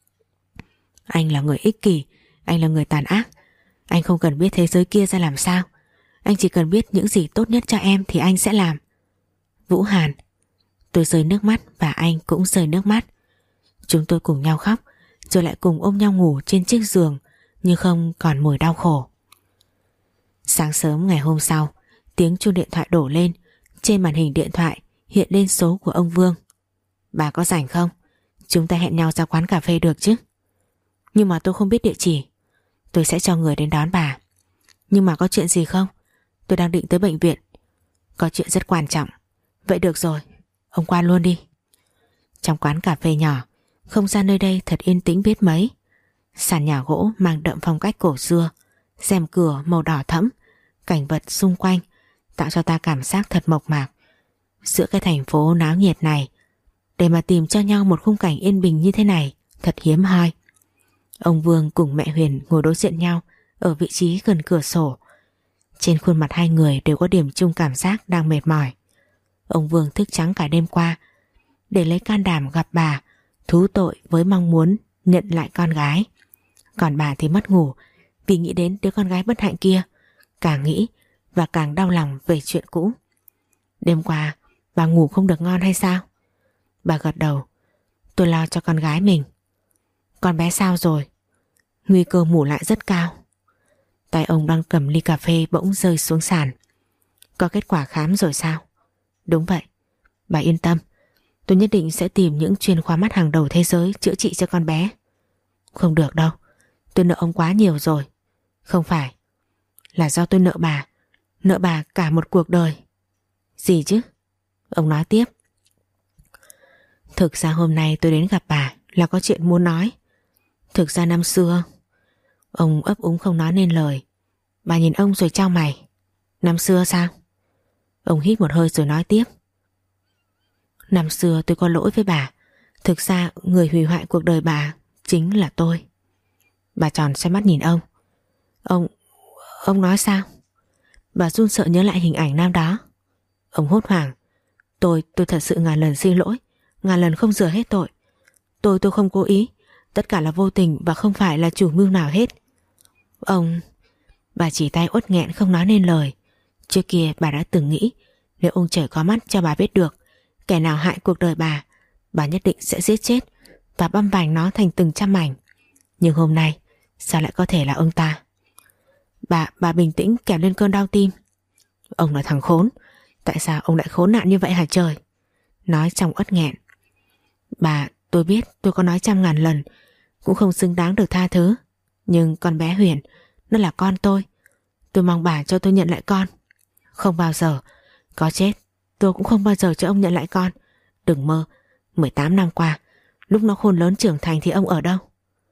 Anh là người ích kỷ, anh là người tàn ác. Anh không cần biết thế giới kia ra làm sao. Anh chỉ cần biết những gì tốt nhất cho em thì anh sẽ làm. Vũ Hàn. Tôi rơi nước mắt và anh cũng rơi nước mắt. Chúng tôi cùng nhau khóc rồi lại cùng ôm nhau ngủ trên chiếc giường như không còn mùi đau khổ. Sáng sớm ngày hôm sau, tiếng chuông điện thoại đổ lên. Trên màn hình điện thoại hiện lên số của ông Vương. Bà có rảnh không? Chúng ta hẹn nhau ra quán cà phê được chứ? Nhưng mà tôi không biết địa chỉ. Tôi sẽ cho người đến đón bà. Nhưng mà có chuyện gì không? Tôi đang định tới bệnh viện. Có chuyện rất quan trọng. Vậy được rồi, ông qua luôn đi. Trong quán cà phê nhỏ, không gian nơi đây thật yên tĩnh biết mấy. Sàn nhà gỗ mang đậm phong cách cổ xưa, rèm cửa màu đỏ thẫm, cảnh vật xung quanh tạo cho ta cảm giác thật mộc mạc. Giữa cái thành phố náo nhiệt này, để mà tìm cho nhau một khung cảnh yên bình như thế này thật hiếm hoi. Ông Vương cùng mẹ Huyền ngồi đối diện nhau ở vị trí gần cửa sổ. Trên khuôn mặt hai người đều có điểm chung cảm giác đang mệt mỏi. Ông Vương thức trắng cả đêm qua để lấy can đảm gặp bà, thú tội với mong muốn nhận lại con gái. Còn bà thì mất ngủ vì nghĩ đến đứa con gái bất hạnh kia, càng nghĩ và càng đau lòng về chuyện cũ. Đêm qua bà ngủ không được ngon hay sao? Bà gật đầu. Tôi lo cho con gái mình. Con bé sao rồi? Nguy cơ mù lại rất cao. Tay ông đang cầm ly cà phê bỗng rơi xuống sàn. Có kết quả khám rồi sao? Đúng vậy. Bà yên tâm, tôi nhất định sẽ tìm những chuyên khoa mắt hàng đầu thế giới chữa trị cho con bé. Không được đâu, tôi nợ ông quá nhiều rồi. Không phải, là do tôi nợ bà cả một cuộc đời. Gì chứ? Ông nói tiếp. Thực ra hôm nay tôi đến gặp bà là có chuyện muốn nói. Thực ra năm xưa... Ông ấp úng không nói nên lời. Bà nhìn ông rồi chau mày. Năm xưa sao? Ông hít một hơi rồi nói tiếp. Năm xưa tôi có lỗi với bà. Thực ra người hủy hoại cuộc đời bà chính là tôi. Bà tròn xoay mắt nhìn ông. Ông nói sao? Bà run sợ nhớ lại hình ảnh năm đó. Ông hốt hoảng. Tôi thật sự ngàn lần xin lỗi, ngàn lần không rửa hết tội. Tôi không cố ý, tất cả là vô tình và không phải là chủ mưu nào hết. Bà chỉ tay uất nghẹn không nói nên lời. Trước kia bà đã từng nghĩ nếu ông trời có mắt cho bà biết được kẻ nào hại cuộc đời bà nhất định sẽ giết chết và băm vành nó thành từng trăm mảnh. Nhưng hôm nay sao lại có thể là ông ta? Bà bình tĩnh kèm lên cơn đau tim. Ông là thằng khốn. Tại sao ông lại khốn nạn như vậy hả trời? Nói trong uất nghẹn. Tôi biết tôi có nói trăm ngàn lần cũng không xứng đáng được tha thứ. Nhưng con bé Huyền, nó là con tôi. Tôi mong bà cho tôi nhận lại con. Không bao giờ. Có chết tôi cũng không bao giờ cho ông nhận lại con. Đừng mơ. 18 năm qua, lúc nó khôn lớn trưởng thành thì ông ở đâu?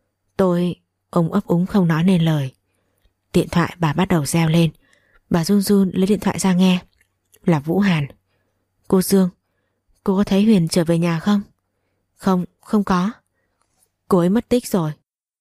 Ông ấp úng không nói nên lời. Điện thoại bà bắt đầu reo lên. Bà run run lấy điện thoại ra nghe. Là Vũ Hàn. Cô Dương, cô có thấy Huyền trở về nhà không? Không có. Cô ấy mất tích rồi.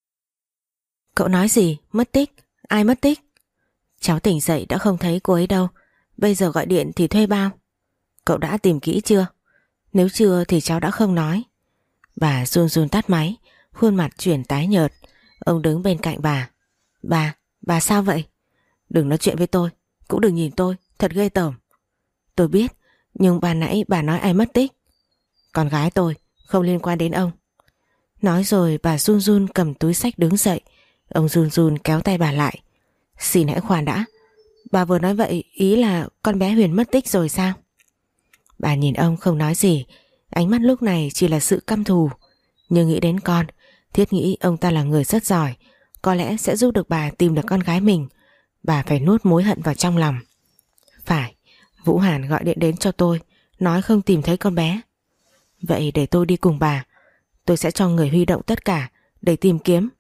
Cậu nói gì? Mất tích? Ai mất tích? Cháu tỉnh dậy đã không thấy cô ấy đâu. Bây giờ gọi điện thì thuê bao. Cậu đã tìm kỹ chưa? Nếu chưa thì cháu đã không nói. Bà run run tắt máy, khuôn mặt chuyển tái nhợt. Ông đứng bên cạnh bà. Bà sao vậy? Đừng nói chuyện với tôi, cũng đừng nhìn tôi, thật ghê tởm. Tôi biết, nhưng bà nãy bà nói ai mất tích. Con gái tôi, không liên quan đến ông. Nói rồi bà run run cầm túi xách đứng dậy. Ông run run kéo tay bà lại. Xin hãy khoan đã. Bà vừa nói vậy ý là con bé Huyền mất tích rồi sao? Bà nhìn ông không nói gì. Ánh mắt lúc này chỉ là sự căm thù. Nhưng nghĩ đến con, thiết nghĩ ông ta là người rất giỏi, có lẽ sẽ giúp được bà tìm được con gái mình. Bà phải nuốt mối hận vào trong lòng. Phải, Vũ Hàn gọi điện đến cho tôi, nói không tìm thấy con bé. Vậy để tôi đi cùng bà. Tôi sẽ cho người huy động tất cả để tìm kiếm.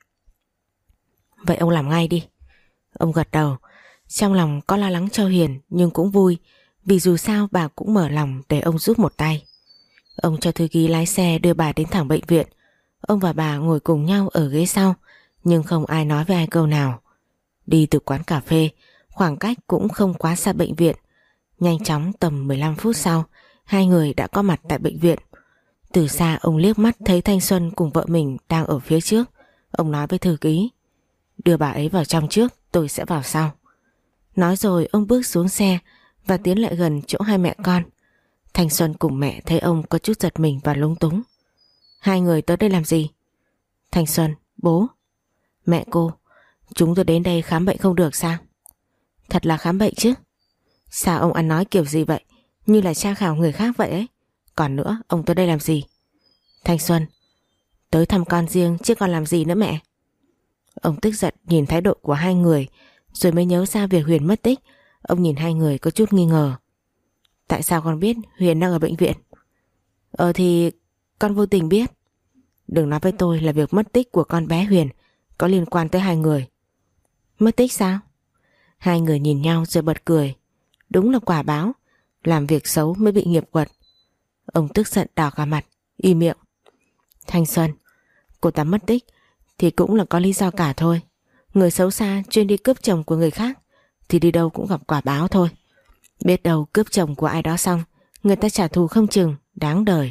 Vậy ông làm ngay đi. Ông gật đầu. Trong lòng có lo lắng cho Huyền nhưng cũng vui, vì dù sao bà cũng mở lòng để ông giúp một tay. Ông cho thư ký lái xe đưa bà đến thẳng bệnh viện. Ông và bà ngồi cùng nhau ở ghế sau, nhưng không ai nói với ai câu nào. Đi từ quán cà phê, khoảng cách cũng không quá xa bệnh viện. Nhanh chóng tầm 15 phút sau, hai người đã có mặt tại bệnh viện. Từ xa ông liếc mắt thấy Thanh Xuân cùng vợ mình đang ở phía trước. Ông nói với thư ký. Đưa bà ấy vào trong trước, tôi sẽ vào sau. Nói rồi ông bước xuống xe và tiến lại gần chỗ hai mẹ con. Thanh Xuân cùng mẹ thấy ông có chút giật mình và lúng túng. Hai người tới đây làm gì? Thanh Xuân, bố. Mẹ cô, chúng tôi đến đây khám bệnh không được sao? Thật là khám bệnh chứ. Sao ông ăn nói kiểu gì vậy? Như là tra khảo người khác vậy ấy. Còn nữa, ông tới đây làm gì? Thanh Xuân, tới thăm con riêng chứ còn làm gì nữa mẹ. Ông tức giận nhìn thái độ của hai người, rồi mới nhớ ra việc Huyền mất tích. Ông nhìn hai người có chút nghi ngờ. Tại sao con biết Huyền đang ở bệnh viện? Thì con vô tình biết. Đừng nói với tôi là việc mất tích của con bé Huyền có liên quan tới hai người. Mất tích sao? Hai người nhìn nhau rồi bật cười. Đúng là quả báo, làm việc xấu mới bị nghiệp quật. Ông tức giận đỏ cả mặt, im miệng. Thanh Xuân, cô ta mất tích thì cũng là có lý do cả thôi. Người xấu xa chuyên đi cướp chồng của người khác thì đi đâu cũng gặp quả báo thôi. Biết đâu cướp chồng của ai đó xong người ta trả thù không chừng, đáng đời.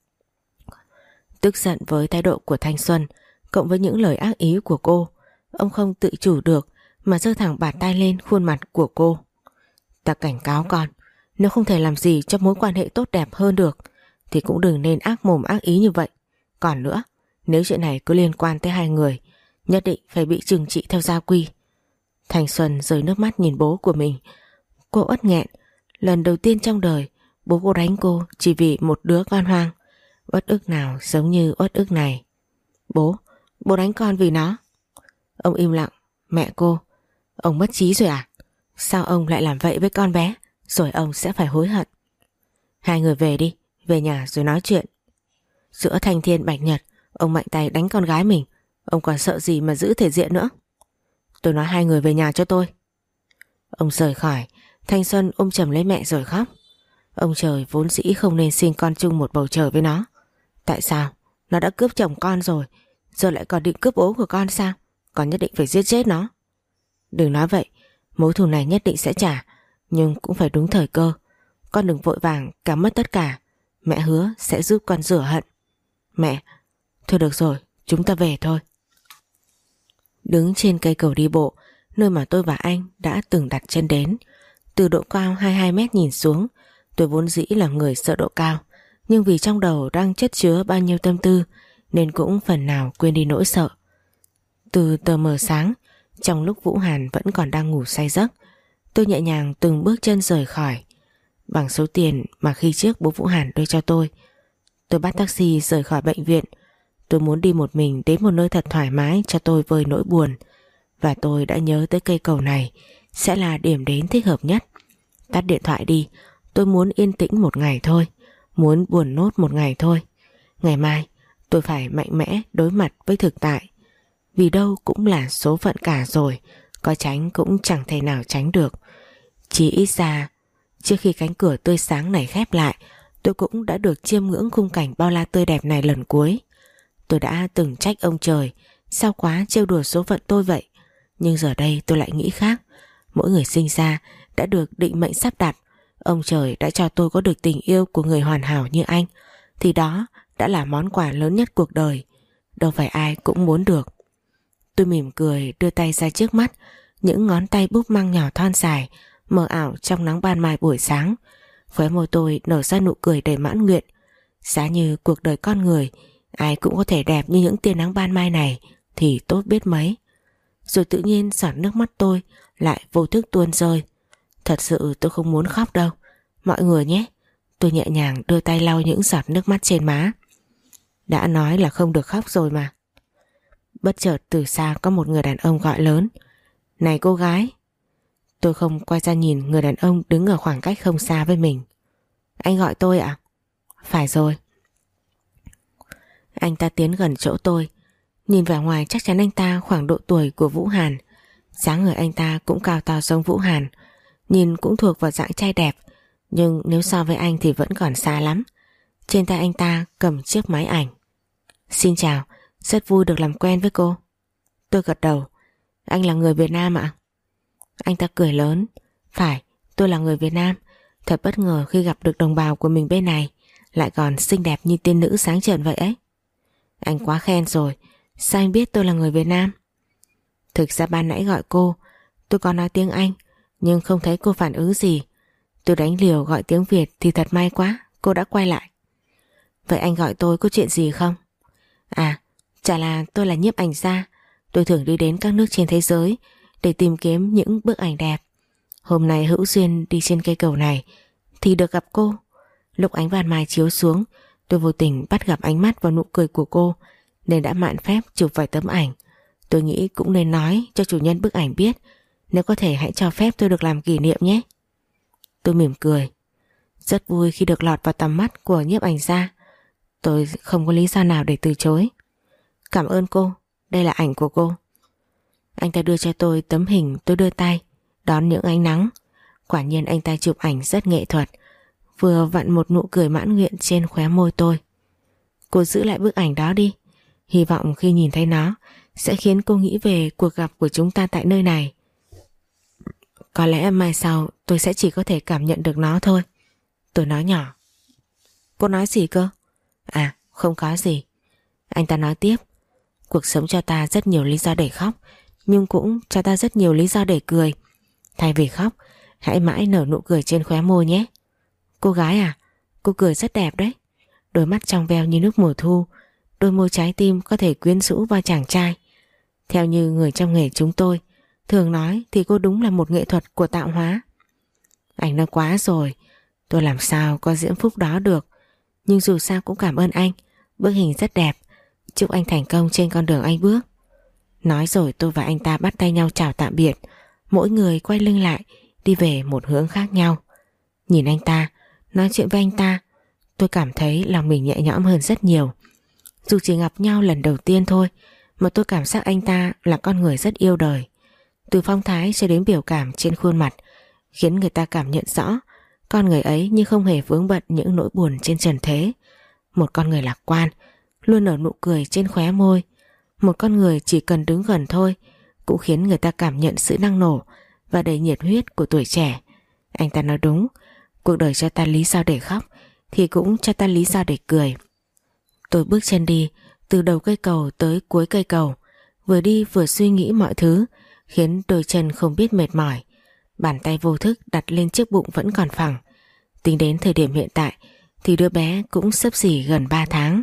Tức giận với thái độ của Thanh Xuân cộng với những lời ác ý của cô, ông không tự chủ được mà giơ thẳng bàn tay lên khuôn mặt của cô. Ta cảnh cáo con, nếu không thể làm gì cho mối quan hệ tốt đẹp hơn được thì cũng đừng nên ác mồm ác ý như vậy. Còn nữa, nếu chuyện này cứ liên quan tới hai người, nhất định phải bị trừng trị theo gia quy. Thanh Xuân rơi nước mắt nhìn bố của mình. Cô uất nghẹn, lần đầu tiên trong đời bố cô đánh cô chỉ vì một đứa con hoang. Uất ức nào giống như uất ức này. Bố đánh con vì nó. Ông im lặng. Mẹ cô, ông mất trí rồi à? Sao ông lại làm vậy với con bé? Rồi ông sẽ phải hối hận. Hai người về đi, về nhà rồi nói chuyện. Giữa thanh thiên bạch nhật, ông mạnh tay đánh con gái mình, ông còn sợ gì mà giữ thể diện nữa. Tôi nói hai người về nhà cho tôi. Ông rời khỏi, Thanh Xuân ôm chầm lấy mẹ rồi khóc. Ông trời vốn dĩ không nên sinh con chung một bầu trời với nó. Tại sao? Nó đã cướp chồng con rồi, giờ lại còn định cướp bố của con sao? Còn nhất định phải giết chết nó. Đừng nói vậy, mối thù này nhất định sẽ trả, nhưng cũng phải đúng thời cơ. Con đừng vội vàng cả mất tất cả. Mẹ hứa sẽ giúp con rửa hận. Mẹ, thôi được rồi, chúng ta về thôi. Đứng trên cây cầu đi bộ, nơi mà tôi và anh đã từng đặt chân đến, từ độ cao 22 mét nhìn xuống, tôi vốn dĩ là người sợ độ cao, nhưng vì trong đầu đang chất chứa bao nhiêu tâm tư nên cũng phần nào quên đi nỗi sợ. Từ tờ mờ sáng, trong lúc Vũ Hàn vẫn còn đang ngủ say giấc, tôi nhẹ nhàng từng bước chân rời khỏi. Bằng số tiền mà khi trước bố Vũ Hàn đưa cho tôi bắt taxi rời khỏi bệnh viện. Tôi muốn đi một mình đến một nơi thật thoải mái cho tôi vơi nỗi buồn. Và tôi đã nhớ tới cây cầu này sẽ là điểm đến thích hợp nhất. Tắt điện thoại đi, tôi muốn yên tĩnh một ngày thôi, muốn buồn nốt một ngày thôi. Ngày mai tôi phải mạnh mẽ đối mặt với thực tại. Vì đâu cũng là số phận cả rồi, có tránh cũng chẳng thể nào tránh được. Chỉ ít ra, trước khi cánh cửa tươi sáng này khép lại, tôi cũng đã được chiêm ngưỡng khung cảnh bao la tươi đẹp này lần cuối. Tôi đã từng trách ông trời, sao quá trêu đùa số phận tôi vậy. Nhưng giờ đây tôi lại nghĩ khác. Mỗi người sinh ra đã được định mệnh sắp đặt. Ông trời đã cho tôi có được tình yêu của người hoàn hảo như anh, thì đó đã là món quà lớn nhất cuộc đời. Đâu phải ai cũng muốn được. Tôi mỉm cười đưa tay ra trước mắt, những ngón tay búp măng nhỏ thon dài mờ ảo trong nắng ban mai buổi sáng. Khóe môi tôi nở ra nụ cười đầy mãn nguyện. Giá như cuộc đời con người ai cũng có thể đẹp như những tia nắng ban mai này thì tốt biết mấy. Rồi tự nhiên giọt nước mắt tôi lại vô thức tuôn rơi. Thật sự tôi không muốn khóc đâu. Mọi người nhé. Tôi nhẹ nhàng đưa tay lau những giọt nước mắt trên má. Đã nói là không được khóc rồi mà. Bất chợt từ xa có một người đàn ông gọi lớn. Này cô gái. Tôi không quay ra nhìn người đàn ông đứng ở khoảng cách không xa với mình. Anh gọi tôi ạ? Phải rồi. Anh ta tiến gần chỗ tôi. Nhìn vẻ ngoài chắc chắn anh ta khoảng độ tuổi của Vũ Hàn. Dáng người anh ta cũng cao to giống Vũ Hàn, nhìn cũng thuộc vào dạng trai đẹp, nhưng nếu so với anh thì vẫn còn xa lắm. Trên tay anh ta cầm chiếc máy ảnh. Xin chào, rất vui được làm quen với cô. Tôi gật đầu. Anh là người Việt Nam ạ? Anh ta cười lớn. Phải, tôi là người Việt Nam. Thật bất ngờ khi gặp được đồng bào của mình bên này, lại còn xinh đẹp như tiên nữ sáng trợn vậy ấy. Anh quá khen rồi. Sao anh biết tôi là người Việt Nam? Thực ra ban nãy gọi cô, tôi có nói tiếng Anh, nhưng không thấy cô phản ứng gì. Tôi đánh liều gọi tiếng Việt thì thật may quá, cô đã quay lại. Vậy anh gọi tôi có chuyện gì không? À, chả là tôi là nhiếp ảnh gia. Tôi thường đi đến các nước trên thế giới để tìm kiếm những bức ảnh đẹp. Hôm nay hữu duyên đi trên cây cầu này thì được gặp cô. Lúc ánh ban mai chiếu xuống, tôi vô tình bắt gặp ánh mắt và nụ cười của cô, nên đã mạn phép chụp vài tấm ảnh. Tôi nghĩ cũng nên nói cho chủ nhân bức ảnh biết, nếu có thể hãy cho phép tôi được làm kỷ niệm nhé. Tôi mỉm cười. Rất vui khi được lọt vào tầm mắt của nhiếp ảnh gia. Tôi không có lý do nào để từ chối. Cảm ơn cô, đây là ảnh của cô. Anh ta đưa cho tôi tấm hình, tôi đưa tay đón những ánh nắng. Quả nhiên anh ta chụp ảnh rất nghệ thuật, vừa vặn một nụ cười mãn nguyện trên khóe môi tôi. Cô giữ lại bức ảnh đó đi. Hy vọng khi nhìn thấy nó sẽ khiến cô nghĩ về cuộc gặp của chúng ta tại nơi này. Có lẽ mai sau tôi sẽ chỉ có thể cảm nhận được nó thôi. Tôi nói nhỏ. Cô nói gì cơ? À, không có gì. Anh ta nói tiếp. Cuộc sống cho ta rất nhiều lý do để khóc, nhưng cũng cho ta rất nhiều lý do để cười. Thay vì khóc, hãy mãi nở nụ cười trên khóe môi nhé. Cô gái à, cô cười rất đẹp đấy. Đôi mắt trong veo như nước mùa thu, đôi môi trái tim có thể quyến rũ vào chàng trai. Theo như người trong nghề chúng tôi thường nói thì cô đúng là một nghệ thuật của tạo hóa. Anh nói quá rồi, tôi làm sao có diễm phúc đó được. Nhưng dù sao cũng cảm ơn anh, bức hình rất đẹp. Chúc anh thành công trên con đường anh bước. Nói rồi tôi và anh ta bắt tay nhau chào tạm biệt. Mỗi người quay lưng lại, đi về một hướng khác nhau. Nhìn anh ta, nói chuyện với anh ta, tôi cảm thấy lòng mình nhẹ nhõm hơn rất nhiều. Dù chỉ gặp nhau lần đầu tiên thôi, mà tôi cảm giác anh ta là con người rất yêu đời. Từ phong thái cho đến biểu cảm trên khuôn mặt, khiến người ta cảm nhận rõ con người ấy như không hề vướng bận những nỗi buồn trên trần thế. Một con người lạc quan, luôn nở nụ cười trên khóe môi. Một con người chỉ cần đứng gần thôi cũng khiến người ta cảm nhận sự năng nổ và đầy nhiệt huyết của tuổi trẻ. Anh ta nói đúng, cuộc đời cho ta lý do để khóc thì cũng cho ta lý do để cười. Tôi bước chân đi từ đầu cây cầu tới cuối cây cầu, vừa đi vừa suy nghĩ mọi thứ, khiến đôi chân không biết mệt mỏi. Bàn tay vô thức đặt lên chiếc bụng vẫn còn phẳng. Tính đến thời điểm hiện tại thì đứa bé cũng xấp xỉ gần 3 tháng.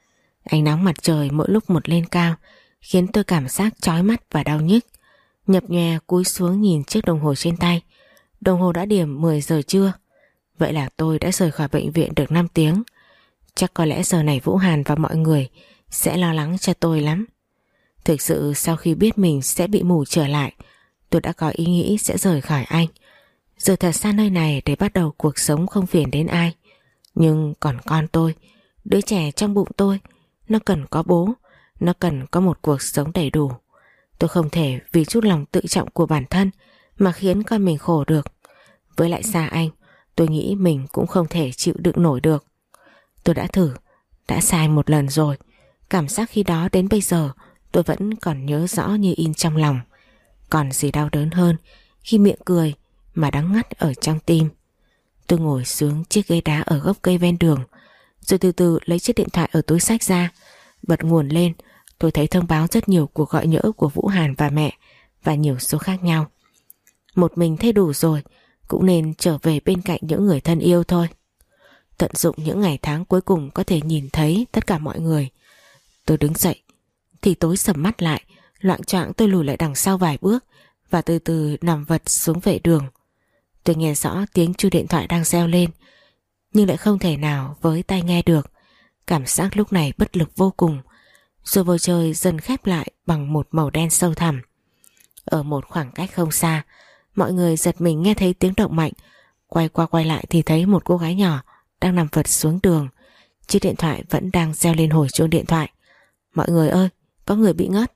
Ánh nắng mặt trời mỗi lúc một lên cao, khiến tôi cảm giác chói mắt và đau nhức. Nhập nhòe cúi xuống nhìn chiếc đồng hồ trên tay. Đồng hồ đã điểm 10 giờ trưa. Vậy là tôi đã rời khỏi bệnh viện được 5 tiếng. Chắc có lẽ giờ này Vũ Hàn và mọi người sẽ lo lắng cho tôi lắm. Thực sự sau khi biết mình sẽ bị mù trở lại, tôi đã có ý nghĩ sẽ rời khỏi anh, rời thật xa nơi này để bắt đầu cuộc sống không phiền đến ai. Nhưng còn con tôi, đứa trẻ trong bụng tôi, nó cần có bố, nó cần có một cuộc sống đầy đủ. Tôi không thể vì chút lòng tự trọng của bản thân mà khiến con mình khổ được. Với lại xa anh, tôi nghĩ mình cũng không thể chịu đựng nổi được. Tôi đã thử, đã sai một lần rồi. Cảm giác khi đó đến bây giờ tôi vẫn còn nhớ rõ như in trong lòng. Còn gì đau đớn hơn khi miệng cười mà đắng ngắt ở trong tim. Tôi ngồi xuống chiếc ghế đá ở gốc cây ven đường, rồi từ từ lấy chiếc điện thoại ở túi xách ra, bật nguồn lên. Tôi thấy thông báo rất nhiều cuộc gọi nhỡ của Vũ Hàn và mẹ và nhiều số khác nhau. Một mình thấy đủ rồi, cũng nên trở về bên cạnh những người thân yêu thôi. Tận dụng những ngày tháng cuối cùng có thể nhìn thấy tất cả mọi người. Tôi đứng dậy thì tối sầm mắt lại, loạng choạng tôi lùi lại đằng sau vài bước và từ từ nằm vật xuống vệ đường. Tôi nghe rõ tiếng chuông điện thoại đang reo lên, nhưng lại không thể nào với tai nghe được. Cảm giác lúc này bất lực vô cùng. Rồi bầu trời dần khép lại bằng một màu đen sâu thẳm. Ở một khoảng cách không xa, mọi người giật mình nghe thấy tiếng động mạnh. Quay qua quay lại thì thấy một cô gái nhỏ đang nằm vật xuống đường. Chiếc điện thoại vẫn đang reo lên hồi chuông điện thoại. Mọi người ơi, có người bị ngất.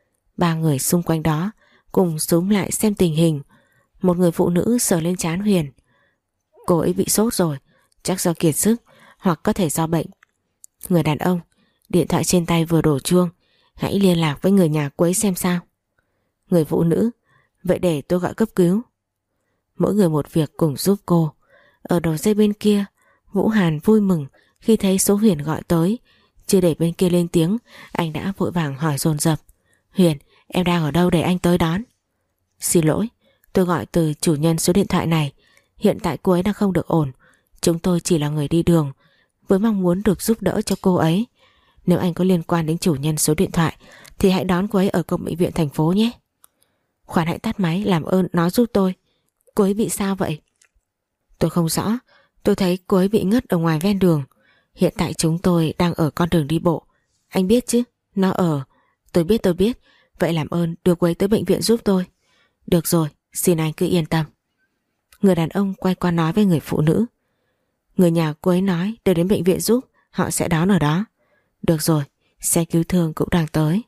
3 người xung quanh đó cùng xúm lại xem tình hình. Một người phụ nữ sờ lên trán Huyền. Cô ấy bị sốt rồi, chắc do kiệt sức hoặc có thể do bệnh. Người đàn ông, điện thoại trên tay vừa đổ chuông, hãy liên lạc với người nhà cô ấy xem sao. Người phụ nữ, vậy để tôi gọi cấp cứu. Mỗi người một việc cùng giúp cô. Ở đầu dây bên kia, Vũ Hàn vui mừng khi thấy số Huyền gọi tới. Chưa để bên kia lên tiếng, anh đã vội vàng hỏi dồn dập. Huyền, em đang ở đâu để anh tới đón? Xin lỗi, tôi gọi từ chủ nhân số điện thoại này. Hiện tại cô ấy đang không được ổn. Chúng tôi chỉ là người đi đường, với mong muốn được giúp đỡ cho cô ấy. Nếu anh có liên quan đến chủ nhân số điện thoại thì hãy đón cô ấy ở cổng bệnh viện thành phố nhé. Khoan, hãy tắt máy, làm ơn nói giúp tôi. Cô ấy bị sao vậy? Tôi không rõ. Tôi thấy cô ấy bị ngất ở ngoài ven đường. Hiện tại chúng tôi đang ở con đường đi bộ. Anh biết chứ? Nó ở... Tôi biết. Vậy làm ơn đưa cô ấy tới bệnh viện giúp tôi. Được rồi, xin anh cứ yên tâm. Người đàn ông quay qua nói với người phụ nữ. Người nhà cô ấy nói đưa đến bệnh viện giúp, họ sẽ đón ở đó. Được rồi, xe cứu thương cũng đang tới.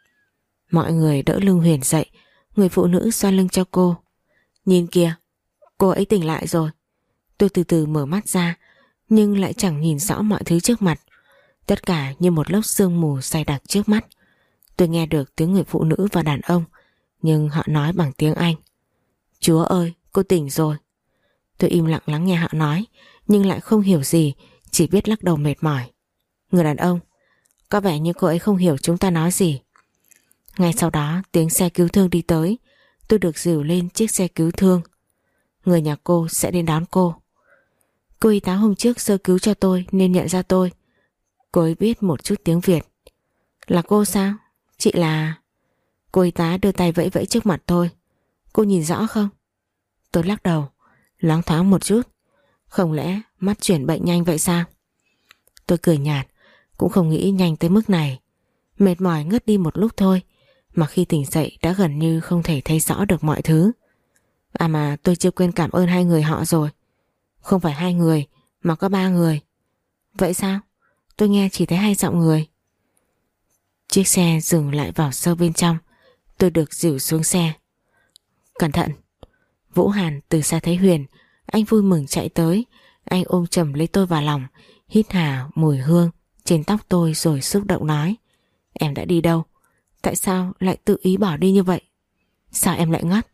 Mọi người đỡ lưng Huyền dậy. Người phụ nữ xoa lưng cho cô. Nhìn kìa, cô ấy tỉnh lại rồi. Tôi từ từ mở mắt ra, nhưng lại chẳng nhìn rõ mọi thứ trước mặt. Tất cả như một lớp sương mù dày đặc trước mắt. Tôi nghe được tiếng người phụ nữ và đàn ông, nhưng họ nói bằng tiếng Anh. Chúa ơi, cô tỉnh rồi. Tôi im lặng lắng nghe họ nói, nhưng lại không hiểu gì, chỉ biết lắc đầu mệt mỏi. Người đàn ông, có vẻ như cô ấy không hiểu chúng ta nói gì. Ngay sau đó tiếng xe cứu thương đi tới, tôi được dìu lên chiếc xe cứu thương. Người nhà cô sẽ đến đón cô. Cô y tá hôm trước sơ cứu cho tôi nên nhận ra tôi. Cô ấy biết một chút tiếng Việt. Là cô sao? Chị là... Cô y tá đưa tay vẫy vẫy trước mặt tôi. Cô nhìn rõ không? Tôi lắc đầu, loáng thoáng một chút. Không lẽ mắt chuyển bệnh nhanh vậy sao? Tôi cười nhạt, cũng không nghĩ nhanh tới mức này. Mệt mỏi ngất đi một lúc thôi, mà khi tỉnh dậy đã gần như không thể thấy rõ được mọi thứ. À mà tôi chưa quên cảm ơn hai người họ rồi. Không phải hai người, mà có ba người. Vậy sao? Tôi nghe chỉ thấy hai giọng người. Chiếc xe dừng lại vào sâu bên trong. Tôi được dìu xuống xe. Cẩn thận. Vũ Hàn từ xa thấy Huyền, anh vui mừng chạy tới. Anh ôm chầm lấy tôi vào lòng, hít hà mùi hương trên tóc tôi rồi xúc động nói: Em đã đi đâu? Tại sao lại tự ý bỏ đi như vậy? Sao em lại ngất?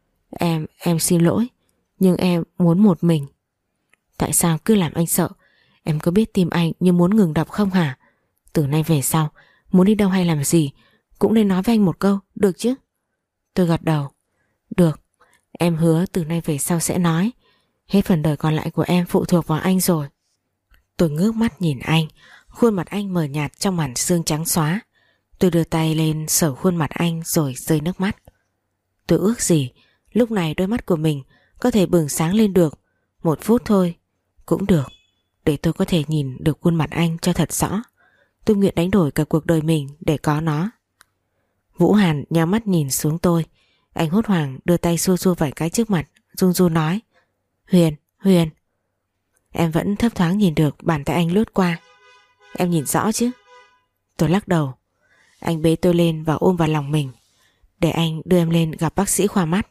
Em xin lỗi, nhưng em muốn một mình. Tại sao cứ làm anh sợ? Em có biết tim anh như muốn ngừng đập không hả? Từ nay về sau, muốn đi đâu hay làm gì cũng nên nói với anh một câu, được chứ? Tôi gật đầu. Được, em hứa từ nay về sau sẽ nói. Hết phần đời còn lại của em phụ thuộc vào anh rồi. Tôi ngước mắt nhìn anh, khuôn mặt anh mờ nhạt trong màn sương trắng xóa. Tôi đưa tay lên sờ khuôn mặt anh rồi rơi nước mắt. Tôi ước gì lúc này đôi mắt của mình có thể bừng sáng lên được. 1 phút thôi cũng được, để tôi có thể nhìn được khuôn mặt anh cho thật rõ. Tôi nguyện đánh đổi cả cuộc đời mình để có nó. Vũ Hàn nhắm mắt nhìn xuống tôi. Anh hốt hoảng đưa tay xua xua vài cái trước mặt, run run nói: Huyền, Huyền. Em vẫn thấp thoáng nhìn được bàn tay anh lướt qua. Em nhìn rõ chứ? Tôi lắc đầu. Anh bế tôi lên và ôm vào lòng mình. Để anh đưa em lên gặp bác sĩ khoa mắt.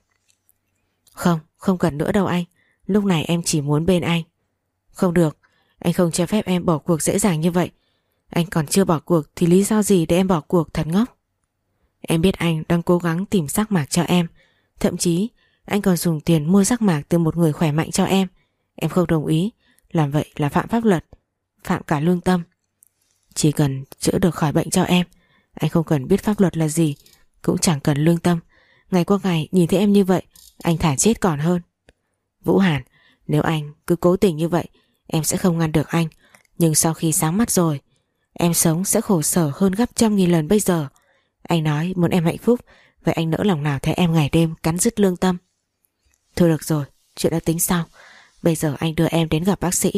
Không, không cần nữa đâu anh. Lúc này em chỉ muốn bên anh. Không được, anh không cho phép em bỏ cuộc dễ dàng như vậy. Anh còn chưa bỏ cuộc thì lý do gì để em bỏ cuộc, thật ngốc. Em biết anh đang cố gắng tìm giác mạc cho em. Thậm chí anh còn dùng tiền mua giác mạc từ một người khỏe mạnh cho em. Em không đồng ý. Làm vậy là phạm pháp luật, phạm cả lương tâm. Chỉ cần chữa được khỏi bệnh cho em, anh không cần biết pháp luật là gì, cũng chẳng cần lương tâm. Ngày qua ngày nhìn thấy em như vậy, anh thả chết còn hơn. Vũ Hàn, nếu anh cứ cố tình như vậy, em sẽ không ngăn được anh. Nhưng sau khi sáng mắt rồi, em sống sẽ khổ sở hơn gấp trăm nghìn lần bây giờ. Anh nói muốn em hạnh phúc, vậy anh nỡ lòng nào thấy em ngày đêm cắn rứt lương tâm. Thôi được rồi, chuyện đã tính sau. Bây giờ anh đưa em đến gặp bác sĩ.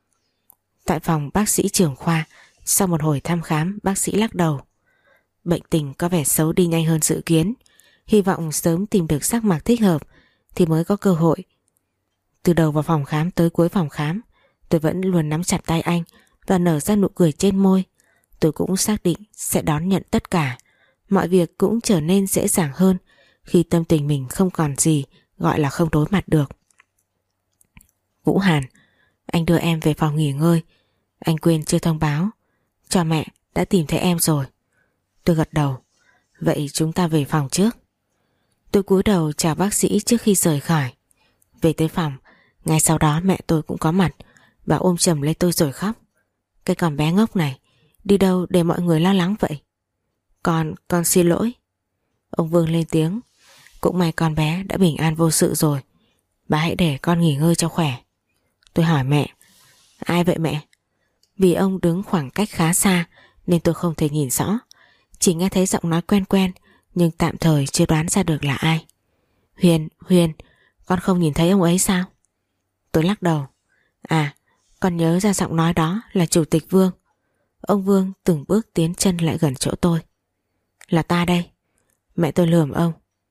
Tại phòng bác sĩ trưởng khoa, sau một hồi thăm khám, bác sĩ lắc đầu. Bệnh tình có vẻ xấu đi nhanh hơn dự kiến. Hy vọng sớm tìm được giác mạc thích hợp thì mới có cơ hội. Từ đầu vào phòng khám tới cuối phòng khám, tôi vẫn luôn nắm chặt tay anh và nở ra nụ cười trên môi. Tôi cũng xác định sẽ đón nhận tất cả. Mọi việc cũng trở nên dễ dàng hơn khi tâm tình mình không còn gì gọi là không đối mặt được. Vũ Hàn, anh đưa em về phòng nghỉ ngơi. Anh quên chưa thông báo cho mẹ đã tìm thấy em rồi. Tôi gật đầu. Vậy chúng ta về phòng trước. Tôi cúi đầu chào bác sĩ trước khi rời khỏi. Về tới phòng, ngay sau đó mẹ tôi cũng có mặt. Bà ôm chầm lấy tôi rồi khóc. Cái con bé ngốc này, đi đâu để mọi người lo lắng vậy? Con xin lỗi. Ông Vương lên tiếng. Cũng may con bé đã bình an vô sự rồi. Bà hãy để con nghỉ ngơi cho khỏe. Tôi hỏi mẹ. Ai vậy mẹ? Vì ông đứng khoảng cách khá xa nên tôi không thể nhìn rõ. Chỉ nghe thấy giọng nói quen quen, nhưng tạm thời chưa đoán ra được là ai. Huyền, con không nhìn thấy ông ấy sao? Tôi lắc đầu. À, con nhớ ra giọng nói đó là Chủ tịch Vương. Ông Vương từng bước tiến chân lại gần chỗ tôi. Là ta đây. Mẹ tôi lườm ông.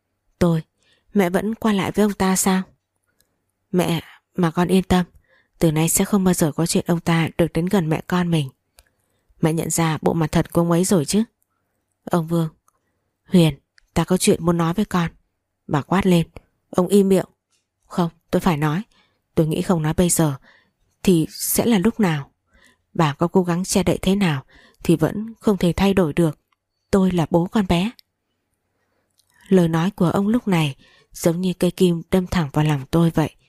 Mẹ vẫn qua lại với ông ta sao? Mẹ, mà con yên tâm, từ nay sẽ không bao giờ có chuyện ông ta được đến gần mẹ con mình. Mẹ nhận ra bộ mặt thật của ông ấy rồi chứ? Ông Vương. Huyền, ta có chuyện muốn nói với con. Bà quát lên. Ông im miệng. Không, tôi phải nói. Tôi nghĩ không nói bây giờ thì sẽ là lúc nào? Bà có cố gắng che đậy thế nào thì vẫn không thể thay đổi được. Tôi là bố con bé. Lời nói của ông lúc này giống như cây kim đâm thẳng vào lòng tôi vậy,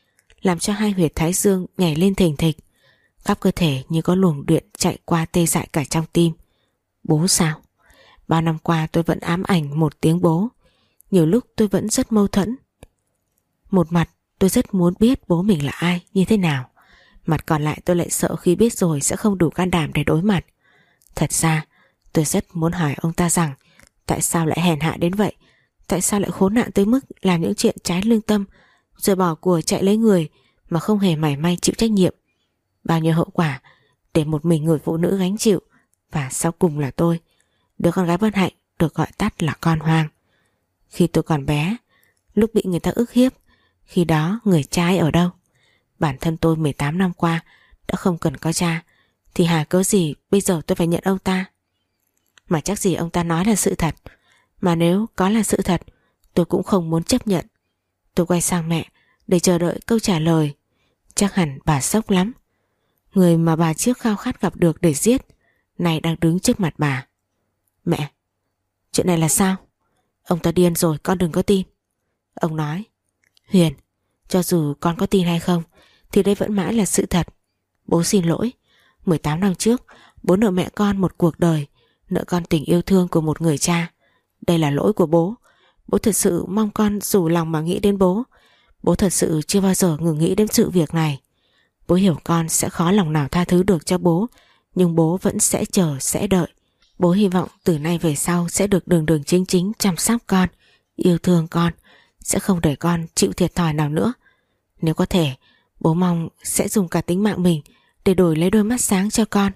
làm cho hai huyệt thái dương nhảy lên thình thịch. Khắp cơ thể như có luồng điện chạy qua tê dại cả trong tim. Bố sao? Bao năm qua tôi vẫn ám ảnh một tiếng bố. Nhiều lúc tôi vẫn rất mâu thuẫn. Một mặt tôi rất muốn biết bố mình là ai, như thế nào. Mặt còn lại tôi lại sợ khi biết rồi sẽ không đủ can đảm để đối mặt. Thật ra tôi rất muốn hỏi ông ta rằng tại sao lại hèn hạ đến vậy, tại sao lại khốn nạn tới mức làm những chuyện trái lương tâm, rồi bỏ của chạy lấy người mà không hề mảy may chịu trách nhiệm. Bao nhiêu hậu quả để một mình người phụ nữ gánh chịu. Và sau cùng là tôi, đứa con gái bất hạnh được gọi tắt là con hoang. Khi tôi còn bé, lúc bị người ta ức hiếp, khi đó người cha ấy ở đâu? Bản thân tôi 18 năm qua đã không cần có cha, thì hà cớ gì bây giờ tôi phải nhận ông ta? Mà chắc gì ông ta nói là sự thật. Mà nếu có là sự thật, tôi cũng không muốn chấp nhận. Tôi quay sang mẹ để chờ đợi câu trả lời. Chắc hẳn bà sốc lắm. Người mà bà trước khao khát gặp được để giết này đang đứng trước mặt bà. Mẹ, chuyện này là sao? Ông ta điên rồi, con đừng có tin. Ông nói, Huyền, cho dù con có tin hay không thì đây vẫn mãi là sự thật. Bố xin lỗi. 18 năm trước bố nợ mẹ con một cuộc đời, nợ con tình yêu thương của một người cha. Đây là lỗi của bố. Bố thật sự mong con rủ lòng mà nghĩ đến bố. Bố thật sự chưa bao giờ ngừng nghĩ đến sự việc này. Bố hiểu con sẽ khó lòng nào tha thứ được cho bố, nhưng bố vẫn sẽ chờ, sẽ đợi. Bố hy vọng từ nay về sau sẽ được đường đường chính chính chăm sóc con, yêu thương con, sẽ không để con chịu thiệt thòi nào nữa. Nếu có thể, bố mong sẽ dùng cả tính mạng mình để đổi lấy đôi mắt sáng cho con.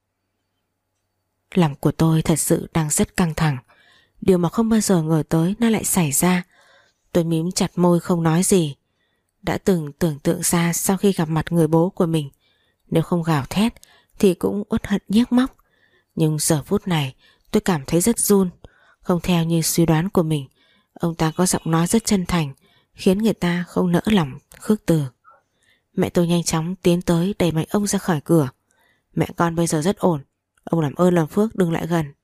Lòng của tôi thật sự đang rất căng thẳng. Điều mà không bao giờ ngờ tới nó lại xảy ra. Tôi mím chặt môi không nói gì. Đã từng tưởng tượng ra sau khi gặp mặt người bố của mình, nếu không gào thét thì cũng uất hận nhiếc móc. Nhưng giờ phút này tôi cảm thấy rất run. Không theo như suy đoán của mình, ông ta có giọng nói rất chân thành, khiến người ta không nỡ lòng khước từ. Mẹ tôi nhanh chóng tiến tới đẩy mạnh ông ra khỏi cửa. Mẹ con bây giờ rất ổn, ông làm ơn làm phước đừng lại gần.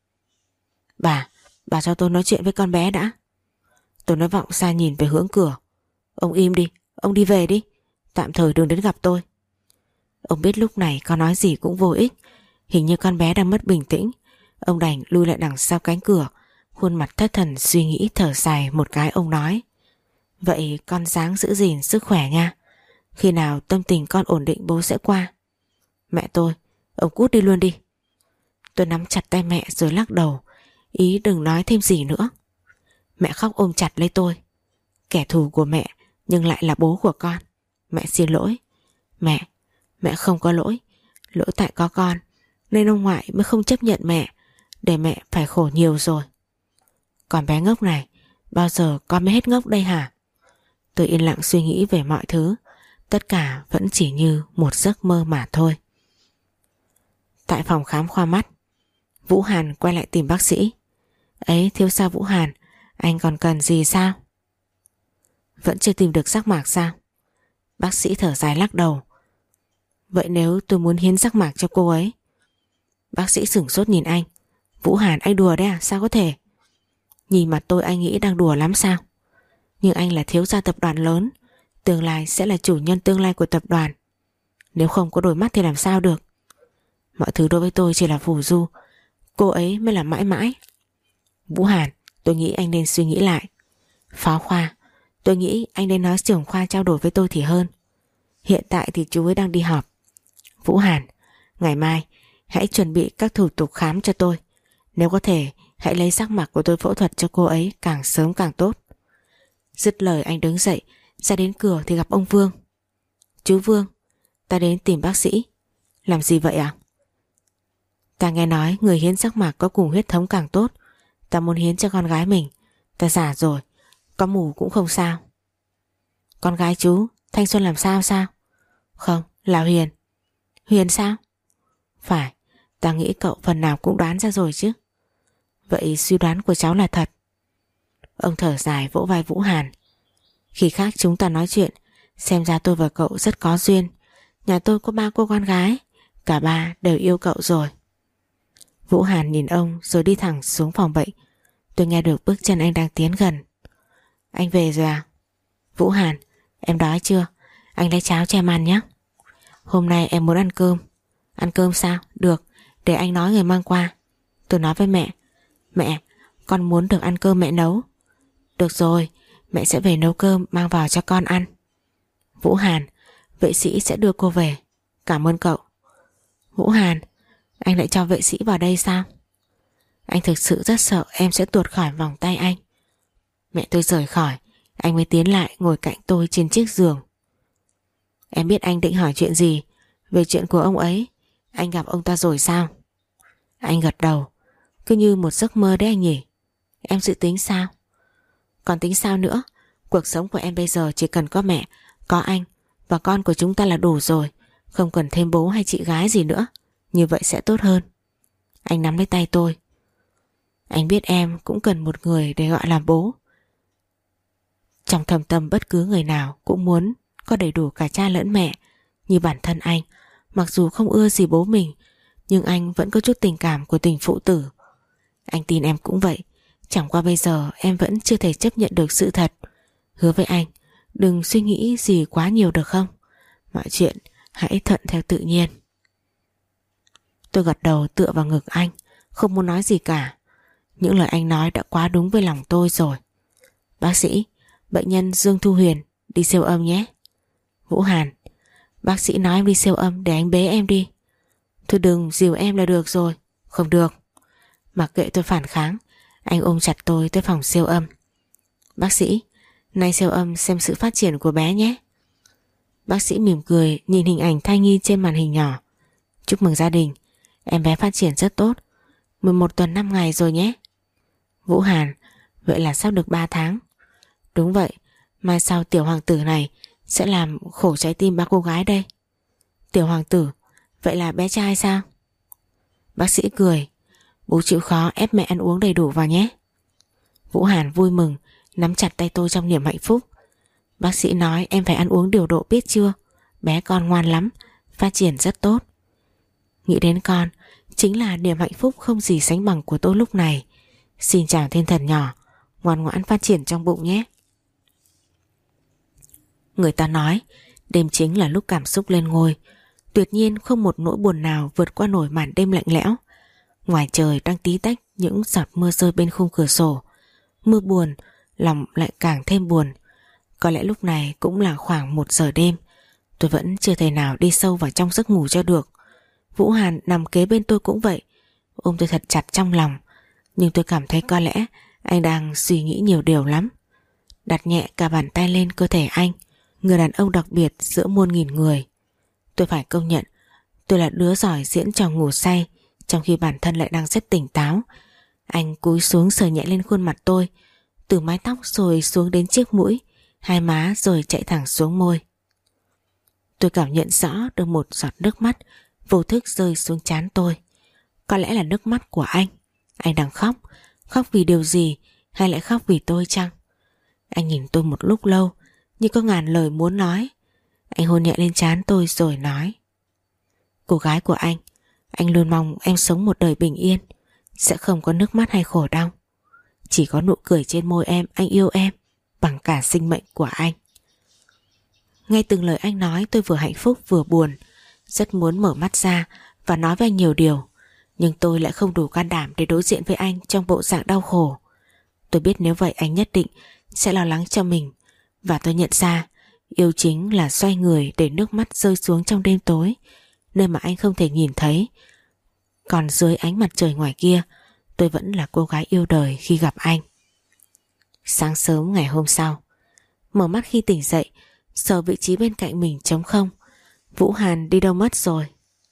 Bà cho tôi nói chuyện với con bé đã. Tôi nói vọng xa nhìn về hướng cửa. Ông im đi, ông đi về đi, tạm thời đừng đến gặp tôi. Ông biết lúc này có nói gì cũng vô ích. Hình như con bé đang mất bình tĩnh. Ông đành lui lại đằng sau cánh cửa, khuôn mặt thất thần suy nghĩ thở dài một cái. Ông nói, vậy con ráng giữ gìn sức khỏe nha. Khi nào tâm tình con ổn định bố sẽ qua. Mẹ tôi, ông cút đi luôn đi. Tôi nắm chặt tay mẹ rồi lắc đầu, ý đừng nói thêm gì nữa. Mẹ khóc ôm chặt lấy tôi. Kẻ thù của mẹ nhưng lại là bố của con. Mẹ xin lỗi. Mẹ không có lỗi. Lỗi tại có con nên ông ngoại mới không chấp nhận mẹ, để mẹ phải khổ nhiều rồi. Còn bé ngốc này, bao giờ con mới hết ngốc đây hả? Tôi yên lặng suy nghĩ về mọi thứ. Tất cả vẫn chỉ như một giấc mơ mà thôi. Tại phòng khám khoa mắt, Vũ Hàn quay lại tìm bác sĩ. Ấy, thiếu gia Vũ Hàn, anh còn cần gì sao? Vẫn chưa tìm được giác mạc sao? Bác sĩ thở dài lắc đầu. Vậy nếu tôi muốn hiến giác mạc cho cô ấy? Bác sĩ sửng sốt nhìn anh. Vũ Hàn, anh đùa đấy à? Sao có thể? Nhìn mặt tôi anh nghĩ đang đùa lắm sao? Nhưng anh là thiếu gia tập đoàn lớn, tương lai sẽ là chủ nhân tương lai của tập đoàn. Nếu không có đôi mắt thì làm sao được? Mọi thứ đối với tôi chỉ là phù du, cô ấy mới là mãi mãi. Vũ Hàn, tôi nghĩ anh nên suy nghĩ lại. Phó khoa, tôi nghĩ anh nên nói trưởng khoa trao đổi với tôi thì hơn. Hiện tại thì chú ấy đang đi họp. Vũ Hàn, ngày mai hãy chuẩn bị các thủ tục khám cho tôi. Nếu có thể, hãy lấy giác mạc của tôi phẫu thuật cho cô ấy càng sớm càng tốt. Dứt lời anh đứng dậy, ra đến cửa thì gặp ông Vương. Chú Vương, ta đến tìm bác sĩ. Làm gì vậy ạ? Ta nghe nói người hiến giác mạc có cùng huyết thống càng tốt. Ta muốn hiến cho con gái mình. Ta già rồi, có mù cũng không sao. Con gái chú, Thanh Xuân làm sao sao? Không, là Huyền. Huyền sao? Phải, ta nghĩ cậu phần nào cũng đoán ra rồi chứ. Vậy suy đoán của cháu là thật. Ông thở dài vỗ vai Vũ Hàn. Khi khác chúng ta nói chuyện. Xem ra tôi và cậu rất có duyên. Nhà tôi có 3 cô con gái, cả 3 đều yêu cậu rồi. Vũ Hàn nhìn ông rồi đi thẳng xuống phòng bệnh. Tôi nghe được bước chân anh đang tiến gần. Anh về rồi à? Vũ Hàn, em đói chưa? Anh lấy cháo cho em ăn nhé. Hôm nay em muốn ăn cơm. Ăn cơm sao? Được, để anh nói người mang qua. Tôi nói với mẹ. Mẹ, con muốn được ăn cơm mẹ nấu. Được rồi, mẹ sẽ về nấu cơm mang vào cho con ăn. Vũ Hàn, vệ sĩ sẽ đưa cô về. Cảm ơn cậu. Vũ Hàn, anh lại cho vệ sĩ vào đây sao? Anh thực sự rất sợ em sẽ tuột khỏi vòng tay anh. Mẹ tôi rời khỏi, anh mới tiến lại ngồi cạnh tôi trên chiếc giường. Em biết anh định hỏi chuyện gì? Về chuyện của ông ấy. Anh gặp ông ta rồi sao? Anh gật đầu. Cứ như một giấc mơ đấy anh nhỉ. Em dự tính sao? Còn tính sao nữa? Cuộc sống của em bây giờ chỉ cần có mẹ, có anh và con của chúng ta là đủ rồi. Không cần thêm bố hay chị gái gì nữa. Như vậy sẽ tốt hơn. Anh nắm lấy tay tôi. Anh biết em cũng cần một người để gọi là bố. Trong thầm tâm bất cứ người nào cũng muốn có đầy đủ cả cha lẫn mẹ. Như bản thân anh, mặc dù không ưa gì bố mình, nhưng anh vẫn có chút tình cảm của tình phụ tử. Anh tin em cũng vậy. Chẳng qua bây giờ em vẫn chưa thể chấp nhận được sự thật. Hứa với anh, đừng suy nghĩ gì quá nhiều được không? Mọi chuyện hãy thuận theo tự nhiên. Tôi gật đầu tựa vào ngực anh, không muốn nói gì cả. Những lời anh nói đã quá đúng với lòng tôi rồi. Bác sĩ, bệnh nhân Dương Thu Huyền đi siêu âm nhé. Vũ Hàn, bác sĩ nói em đi siêu âm để anh bế em đi. Thôi đừng, dìu em là được rồi. Không được. Mặc kệ tôi phản kháng, anh ôm chặt tôi tới phòng siêu âm. Bác sĩ, nay siêu âm xem sự phát triển của bé nhé. Bác sĩ mỉm cười nhìn hình ảnh thai nhi trên màn hình nhỏ. Chúc mừng gia đình, em bé phát triển rất tốt. 11 tuần 5 ngày rồi nhé. Vũ Hàn, vậy là sắp được 3 tháng. Đúng vậy, mai sau tiểu hoàng tử này sẽ làm khổ trái tim ba cô gái đây. Tiểu hoàng tử, vậy là bé trai sao? Bác sĩ cười. Bố chịu khó ép mẹ ăn uống đầy đủ vào nhé. Vũ Hàn vui mừng nắm chặt tay tôi trong niềm hạnh phúc. Bác sĩ nói em phải ăn uống điều độ biết chưa? Bé con ngoan lắm, phát triển rất tốt. Nghĩ đến con chính là niềm hạnh phúc không gì sánh bằng của tôi lúc này. Xin chào thiên thần nhỏ, ngoan ngoãn phát triển trong bụng nhé. Người ta nói đêm chính là lúc cảm xúc lên ngôi. Tuyệt nhiên không một nỗi buồn nào vượt qua nổi màn đêm lạnh lẽo. Ngoài trời đang tí tách những giọt mưa rơi bên khung cửa sổ. Mưa buồn, lòng lại càng thêm buồn. Có lẽ lúc này cũng là khoảng 1 giờ đêm. Tôi vẫn chưa thể nào đi sâu vào trong giấc ngủ cho được. Vũ Hàn nằm kế bên tôi cũng vậy, ôm tôi thật chặt trong lòng. Nhưng tôi cảm thấy có lẽ anh đang suy nghĩ nhiều điều lắm. Đặt nhẹ cả bàn tay lên cơ thể anh, người đàn ông đặc biệt giữa muôn nghìn người. Tôi phải công nhận, tôi là đứa giỏi diễn trò ngủ say, trong khi bản thân lại đang rất tỉnh táo. Anh cúi xuống sờ nhẹ lên khuôn mặt tôi, từ mái tóc rồi xuống đến chiếc mũi, hai má rồi chạy thẳng xuống môi. Tôi cảm nhận rõ được một giọt nước mắt vô thức rơi xuống trán tôi. Có lẽ là nước mắt của anh. Anh đang khóc. Khóc vì điều gì, hay lại khóc vì tôi chăng? Anh nhìn tôi một lúc lâu, như có ngàn lời muốn nói. Anh hôn nhẹ lên trán tôi rồi nói: Cô gái của anh luôn mong em sống một đời bình yên, sẽ không có nước mắt hay khổ đau. Chỉ có nụ cười trên môi em, anh yêu em bằng cả sinh mệnh của anh. Ngay từng lời anh nói tôi vừa hạnh phúc vừa buồn. Rất muốn mở mắt ra và nói với anh nhiều điều, nhưng tôi lại không đủ can đảm để đối diện với anh trong bộ dạng đau khổ. Tôi biết nếu vậy anh nhất định sẽ lo lắng cho mình. Và tôi nhận ra yêu chính là xoay người để nước mắt rơi xuống trong đêm tối, nơi mà anh không thể nhìn thấy. Còn dưới ánh mặt trời ngoài kia, tôi vẫn là cô gái yêu đời khi gặp anh. Sáng sớm ngày hôm sau, mở mắt khi tỉnh dậy, sờ vị trí bên cạnh mình trống không. Vũ Hàn đi đâu mất rồi?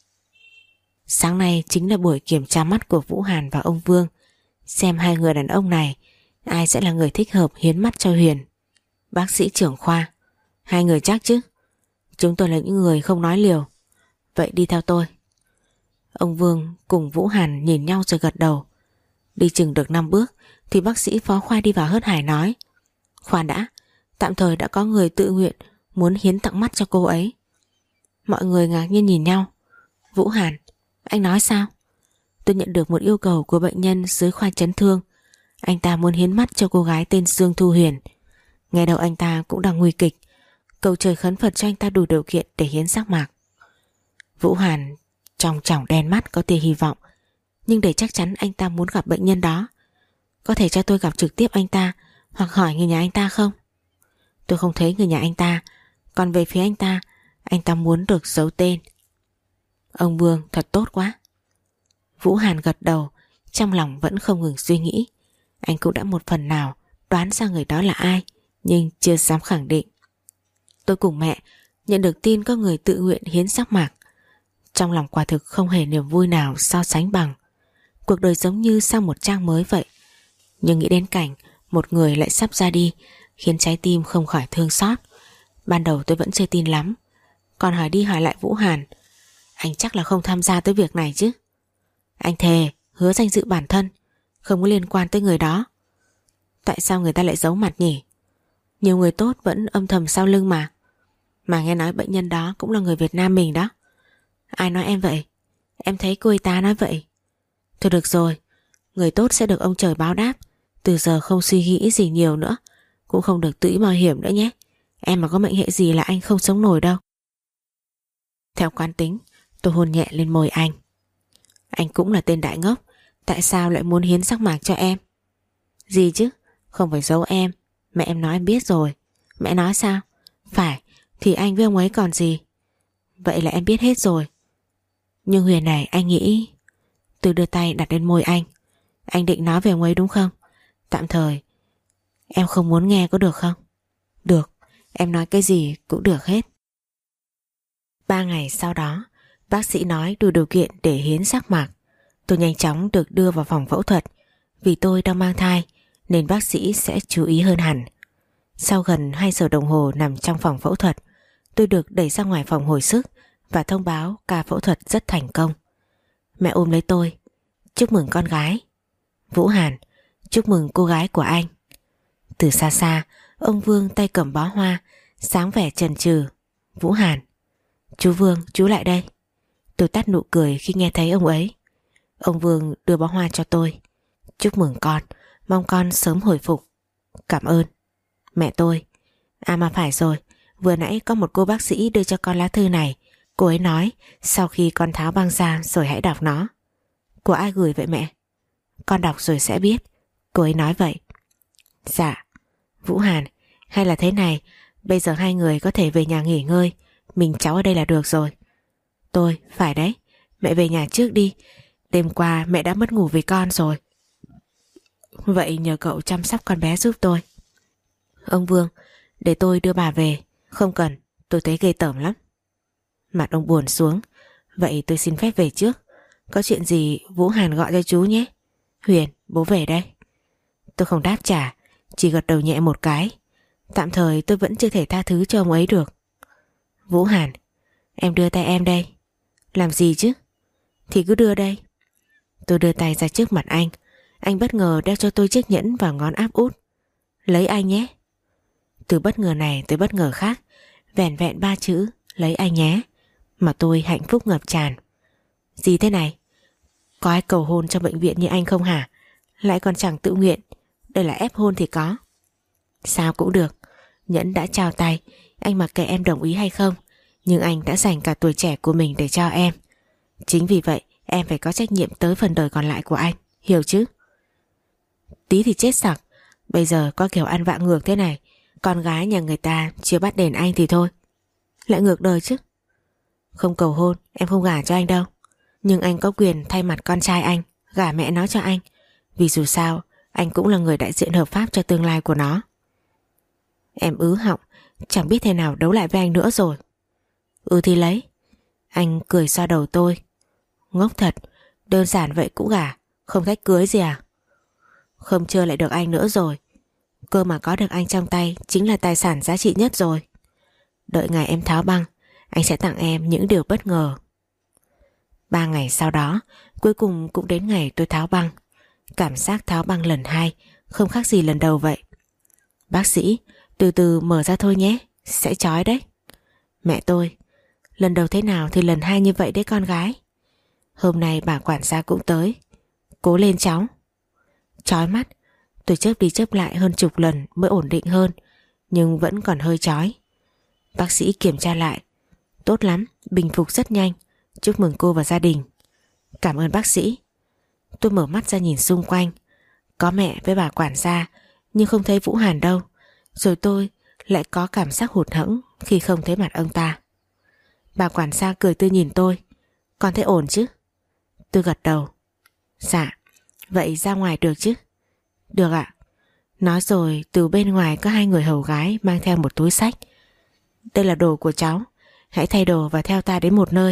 Sáng nay chính là buổi kiểm tra mắt của Vũ Hàn và ông Vương, xem hai người đàn ông này ai sẽ là người thích hợp hiến mắt cho Huyền. Bác sĩ trưởng khoa: Hai người chắc chứ? Chúng tôi là những người không nói liều. Vậy đi theo tôi. Ông Vương cùng Vũ Hàn nhìn nhau rồi gật đầu. Đi chừng được 5 bước thì bác sĩ phó khoa đi vào hớt hải nói: Khoan đã, tạm thời đã có người tự nguyện muốn hiến tặng mắt cho cô ấy. Mọi người ngạc nhiên nhìn nhau. Vũ Hàn, anh nói sao? Tôi nhận được một yêu cầu của bệnh nhân dưới khoa chấn thương. Anh ta muốn hiến mắt cho cô gái tên Dương Thu Huyền. Nghe đầu anh ta cũng đang nguy kịch. cầu trời khấn Phật cho anh ta đủ điều kiện để hiến giác mạc. Vũ Hàn trong tròng đen mắt có tia hy vọng, nhưng để chắc chắn anh ta muốn gặp bệnh nhân đó, có thể cho tôi gặp trực tiếp anh ta hoặc hỏi người nhà anh ta không? Tôi không thấy người nhà anh ta, còn về phía anh ta muốn được giấu tên. Ông Vương thật tốt quá. Vũ Hàn gật đầu, trong lòng vẫn không ngừng suy nghĩ. Anh cũng đã một phần nào đoán ra người đó là ai, nhưng chưa dám khẳng định. Tôi cùng mẹ nhận được tin có người tự nguyện hiến giác mạc. Trong lòng quả thực không hề niềm vui nào so sánh bằng. Cuộc đời giống như sang một trang mới vậy. Nhưng nghĩ đến cảnh một người lại sắp ra đi khiến trái tim không khỏi thương xót. Ban đầu tôi vẫn chưa tin lắm, còn hỏi đi hỏi lại Vũ Hàn, anh chắc là không tham gia tới việc này chứ? Anh thề hứa danh dự bản thân, không có liên quan tới người đó. Tại sao người ta lại giấu mặt nhỉ? Nhiều người tốt vẫn âm thầm sau lưng mà. Mà nghe nói bệnh nhân đó cũng là người Việt Nam mình đó. Ai nói em vậy? Em thấy cô ấy ta nói vậy. Thôi được rồi, người tốt sẽ được ông trời báo đáp. Từ giờ không suy nghĩ gì nhiều nữa, cũng không được tự ý mạo hiểm nữa nhé. Em mà có mệnh hệ gì là anh không sống nổi đâu. Theo quán tính, tôi hôn nhẹ lên môi anh. Anh cũng là tên đại ngốc, tại sao lại muốn hiến giác mạc cho em? Gì chứ, không phải giấu em. Mẹ em nói em biết rồi. Mẹ nói sao? Phải, thì anh với ông ấy còn gì. Vậy là em biết hết rồi. Nhưng Huyền này, anh nghĩ... Tôi đưa tay đặt lên môi anh. Anh định nói về ông ấy đúng không? Tạm thời em không muốn nghe có được không? Được, em nói cái gì cũng được hết. 3 ngày sau đó, bác sĩ nói đủ điều kiện để hiến giác mạc. Tôi nhanh chóng được đưa vào phòng phẫu thuật. Vì tôi đang mang thai nên bác sĩ sẽ chú ý hơn hẳn. Sau gần 2 giờ đồng hồ nằm trong phòng phẫu thuật, tôi được đẩy ra ngoài phòng hồi sức và thông báo ca phẫu thuật rất thành công. Mẹ ôm lấy tôi. Chúc mừng con gái. Vũ Hàn, chúc mừng cô gái của anh. Từ xa xa, ông Vương tay cầm bó hoa, sáng vẻ chần chừ. Vũ Hàn, chú Vương, chú lại đây. Tôi tắt nụ cười khi nghe thấy ông ấy. Ông Vương đưa bó hoa cho tôi. Chúc mừng con, mong con sớm hồi phục. Cảm ơn. Mẹ tôi. À mà phải rồi, vừa nãy có một cô bác sĩ đưa cho con lá thư này. Cô ấy nói sau khi con tháo băng ra rồi hãy đọc nó. Của ai gửi vậy mẹ? Con đọc rồi sẽ biết. Cô ấy nói vậy. Dạ. Vũ Hàn, hay là thế này, bây giờ hai người có thể về nhà nghỉ ngơi, mình cháu ở đây là được rồi. Tôi, phải đấy, mẹ về nhà trước đi. Đêm qua mẹ đã mất ngủ vì con rồi. Vậy nhờ cậu chăm sóc con bé giúp tôi. Ông Vương, để tôi đưa bà về. Không cần, tôi thấy ghê tởm lắm. Mặt ông buồn xuống. Vậy tôi xin phép về trước. Có chuyện gì Vũ Hàn gọi cho chú nhé. Huyền, bố về đây. Tôi không đáp trả, chỉ gật đầu nhẹ một cái. Tạm thời tôi vẫn chưa thể tha thứ cho ông ấy được. Vũ Hàn, em đưa tay em đây. Làm gì chứ? Thì cứ đưa đây. Tôi đưa tay ra trước mặt anh. Anh bất ngờ đeo cho tôi chiếc nhẫn vào ngón áp út. Lấy anh nhé. Từ bất ngờ này tới bất ngờ khác, vẻn vẹn 3 chữ lấy anh nhé mà tôi hạnh phúc ngập tràn. Gì thế này? Có ai cầu hôn trong bệnh viện như anh không hả? Lại còn chẳng tự nguyện. Đây là ép hôn thì có. Sao cũng được. Nhẫn đã trao tay, anh mặc kệ em đồng ý hay không, nhưng anh đã dành cả tuổi trẻ của mình để cho em. Chính vì vậy em phải có trách nhiệm tới phần đời còn lại của anh, hiểu chứ? Tí thì chết sặc. Bây giờ có kiểu ăn vạ ngược thế này, con gái nhà người ta chưa bắt đền anh thì thôi. Lại ngược đời chứ. Không cầu hôn em không gả cho anh đâu, nhưng anh có quyền thay mặt con trai anh gả mẹ nó cho anh. Vì dù sao anh cũng là người đại diện hợp pháp cho tương lai của nó. Em ứ họng, chẳng biết thế nào đấu lại với anh nữa rồi. Ừ thì lấy. Anh cười xoa đầu tôi. Ngốc thật, đơn giản vậy cũng gả, không thách cưới gì à? Không chơi lại được anh nữa rồi. Cơ mà có được anh trong tay chính là tài sản giá trị nhất rồi. Đợi ngày em tháo băng, anh sẽ tặng em những điều bất ngờ. 3 ngày sau đó, cuối cùng cũng đến ngày tôi tháo băng. Cảm giác tháo băng lần 2 không khác gì lần đầu vậy. Bác sĩ, từ từ mở ra thôi nhé, sẽ chói đấy. Mẹ tôi, lần đầu thế nào thì lần 2 như vậy đấy con gái. Hôm nay bà quản gia cũng tới. Cố lên cháu. Chói mắt, tôi chớp đi chớp lại hơn chục lần mới ổn định hơn, nhưng vẫn còn hơi chói. Bác sĩ kiểm tra lại. Tốt lắm, bình phục rất nhanh. Chúc mừng cô và gia đình. Cảm ơn bác sĩ. Tôi mở mắt ra nhìn xung quanh. Có mẹ với bà quản gia, nhưng không thấy Vũ Hàn đâu. Rồi tôi lại có cảm giác hụt hẫng khi không thấy mặt ông ta. Bà quản gia cười tươi nhìn tôi. Con thấy ổn chứ? Tôi gật đầu. Dạ. Vậy ra ngoài được chứ? Được ạ. Nói rồi từ bên ngoài có hai người hầu gái mang theo một túi xách. Đây là đồ của cháu. Hãy thay đồ và theo ta đến một nơi.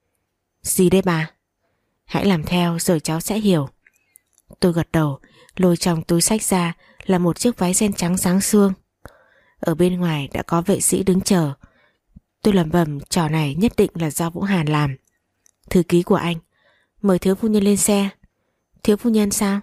Gì đấy bà? Hãy làm theo rồi cháu sẽ hiểu. Tôi gật đầu, lôi trong túi xách ra là một chiếc váy ren trắng sáng sương. Ở bên ngoài đã có vệ sĩ đứng chờ. Tôi lẩm bẩm trò này nhất định là do Vũ Hàn làm. Thư ký của anh, mời thiếu phu nhân lên xe. Thiếu phu nhân sao?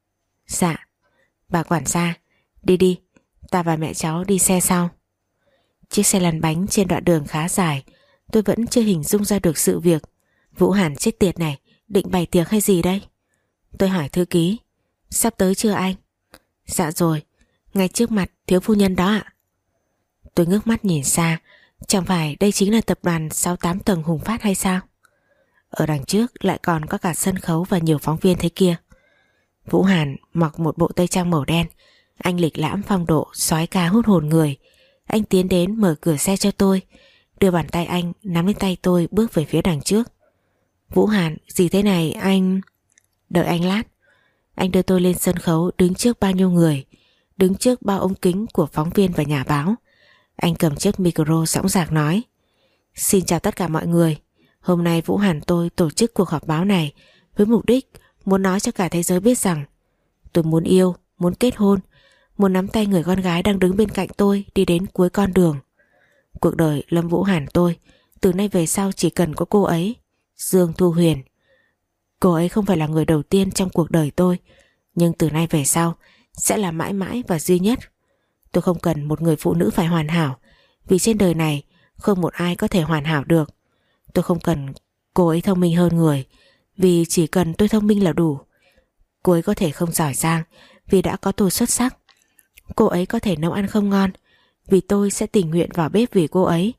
Dạ. Bà quản gia, đi đi, ta và mẹ cháu đi xe sau. Chiếc xe lăn bánh trên đoạn đường khá dài. Tôi vẫn chưa hình dung ra được sự việc. Vũ Hàn chết tiệt này định bày tiệc hay gì đây? Tôi hỏi thư ký. Sắp tới chưa anh? Dạ rồi, ngay trước mặt thiếu phu nhân đó ạ. Tôi ngước mắt nhìn xa. Chẳng phải đây chính là tập đoàn 6-8 tầng Hùng Phát hay sao? Ở đằng trước lại còn có cả sân khấu và nhiều phóng viên thế kia. Vũ Hàn mặc một bộ tây trang màu đen. Anh lịch lãm phong độ, soái ca hút hồn người. Anh tiến đến mở cửa xe cho tôi, đưa bàn tay anh nắm lấy tay tôi bước về phía đằng trước. Vũ Hàn, gì thế này anh? Đợi anh lát. Anh đưa tôi lên sân khấu, đứng trước bao nhiêu người, đứng trước bao ống kính của phóng viên và nhà báo. Anh cầm chiếc micro dõng dạc nói. Xin chào tất cả mọi người. Hôm nay Vũ Hàn tôi tổ chức cuộc họp báo này với mục đích muốn nói cho cả thế giới biết rằng tôi muốn yêu, muốn kết hôn, muốn nắm tay người con gái đang đứng bên cạnh tôi đi đến cuối con đường. Cuộc đời Lâm Vũ Hàn tôi từ nay về sau chỉ cần có cô ấy, Dương Thu Huyền. Cô ấy không phải là người đầu tiên trong cuộc đời tôi, nhưng từ nay về sau sẽ là mãi mãi và duy nhất. Tôi không cần một người phụ nữ phải hoàn hảo, vì trên đời này không một ai có thể hoàn hảo được. Tôi không cần cô ấy thông minh hơn người, vì chỉ cần tôi thông minh là đủ. Cô ấy có thể không giỏi giang, vì đã có tôi xuất sắc. Cô ấy có thể nấu ăn không ngon, vì tôi sẽ tình nguyện vào bếp vì cô ấy.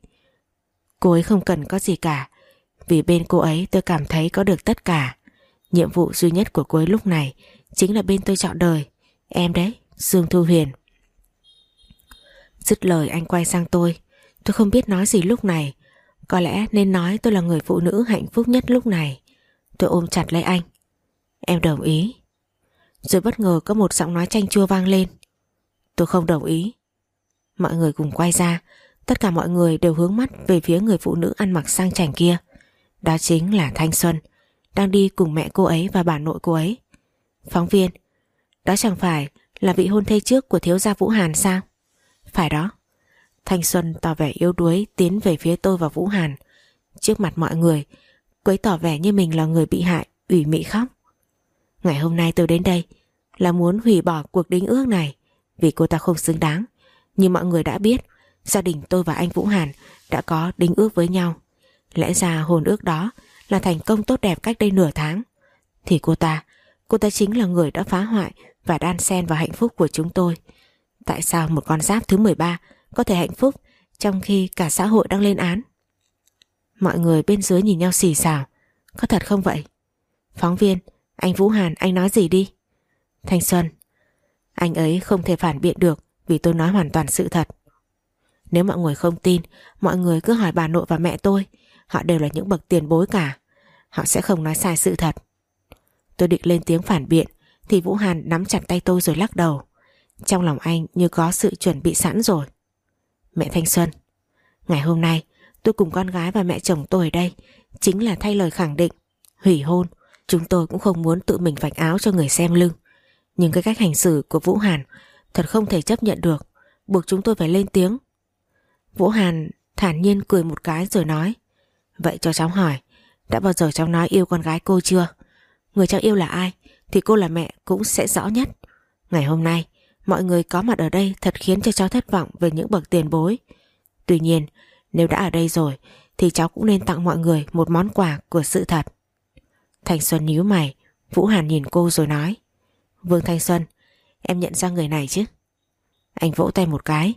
Cô ấy không cần có gì cả, vì bên cô ấy tôi cảm thấy có được tất cả. Nhiệm vụ duy nhất của cô ấy lúc này chính là bên tôi trọn đời. Em đấy, Dương Thu Huyền. Dứt lời anh quay sang tôi. Tôi không biết nói gì lúc này. Có lẽ nên nói tôi là người phụ nữ hạnh phúc nhất lúc này. Tôi ôm chặt lấy anh. Em đồng ý. Rồi bất ngờ có một giọng nói chanh chua vang lên. Tôi không đồng ý. Mọi người cùng quay ra. Tất cả mọi người đều hướng mắt về phía người phụ nữ ăn mặc sang chảnh kia. Đó chính là Thanh Xuân, đang đi cùng mẹ cô ấy và bà nội cô ấy. Phóng viên, đó chẳng phải là vị hôn thê trước của thiếu gia Vũ Hàn sao? Phải đó. Thanh Xuân tỏ vẻ yếu đuối tiến về phía tôi và Vũ Hàn. Trước mặt mọi người, cô ấy tỏ vẻ như mình là người bị hại, ủy mị khóc. Ngày hôm nay tôi đến đây là muốn hủy bỏ cuộc đính ước này, vì cô ta không xứng đáng. Như mọi người đã biết, gia đình tôi và anh Vũ Hàn đã có đính ước với nhau. Lẽ ra hôn ước đó là thành công tốt đẹp cách đây nửa tháng. Thì cô ta chính là người đã phá hoại và đan xen vào hạnh phúc của chúng tôi. Tại sao một con giáp thứ 13 có thể hạnh phúc trong khi cả xã hội đang lên án? Mọi người bên dưới nhìn nhau xì xào. Có thật không vậy? Phóng viên, anh Vũ Hàn, anh nói gì đi? Thanh Xuân, anh ấy không thể phản biện được vì tôi nói hoàn toàn sự thật. Nếu mọi người không tin, mọi người cứ hỏi bà nội và mẹ tôi. Họ đều là những bậc tiền bối cả. Họ sẽ không nói sai sự thật. Tôi định lên tiếng phản biện thì Vũ Hàn nắm chặt tay tôi rồi lắc đầu. Trong lòng anh như có sự chuẩn bị sẵn rồi. Mẹ Thanh Xuân, ngày hôm nay tôi cùng con gái và mẹ chồng tôi ở đây chính là thay lời khẳng định hủy hôn. Chúng tôi cũng không muốn tự mình vạch áo cho người xem lưng, nhưng cái cách hành xử của Vũ Hàn thật không thể chấp nhận được, buộc chúng tôi phải lên tiếng. Vũ Hàn thản nhiên cười một cái rồi nói. Vậy cho cháu hỏi, đã bao giờ cháu nói yêu con gái cô chưa? Người cháu yêu là ai thì cô là mẹ cũng sẽ rõ nhất. Ngày hôm nay mọi người có mặt ở đây thật khiến cho cháu thất vọng về những bậc tiền bối. Tuy nhiên, nếu đã ở đây rồi thì cháu cũng nên tặng mọi người một món quà của sự thật. Thanh Xuân nhíu mày. Vũ Hàn nhìn cô rồi nói. Vương Thanh Xuân, em nhận ra người này chứ? Anh vỗ tay một cái.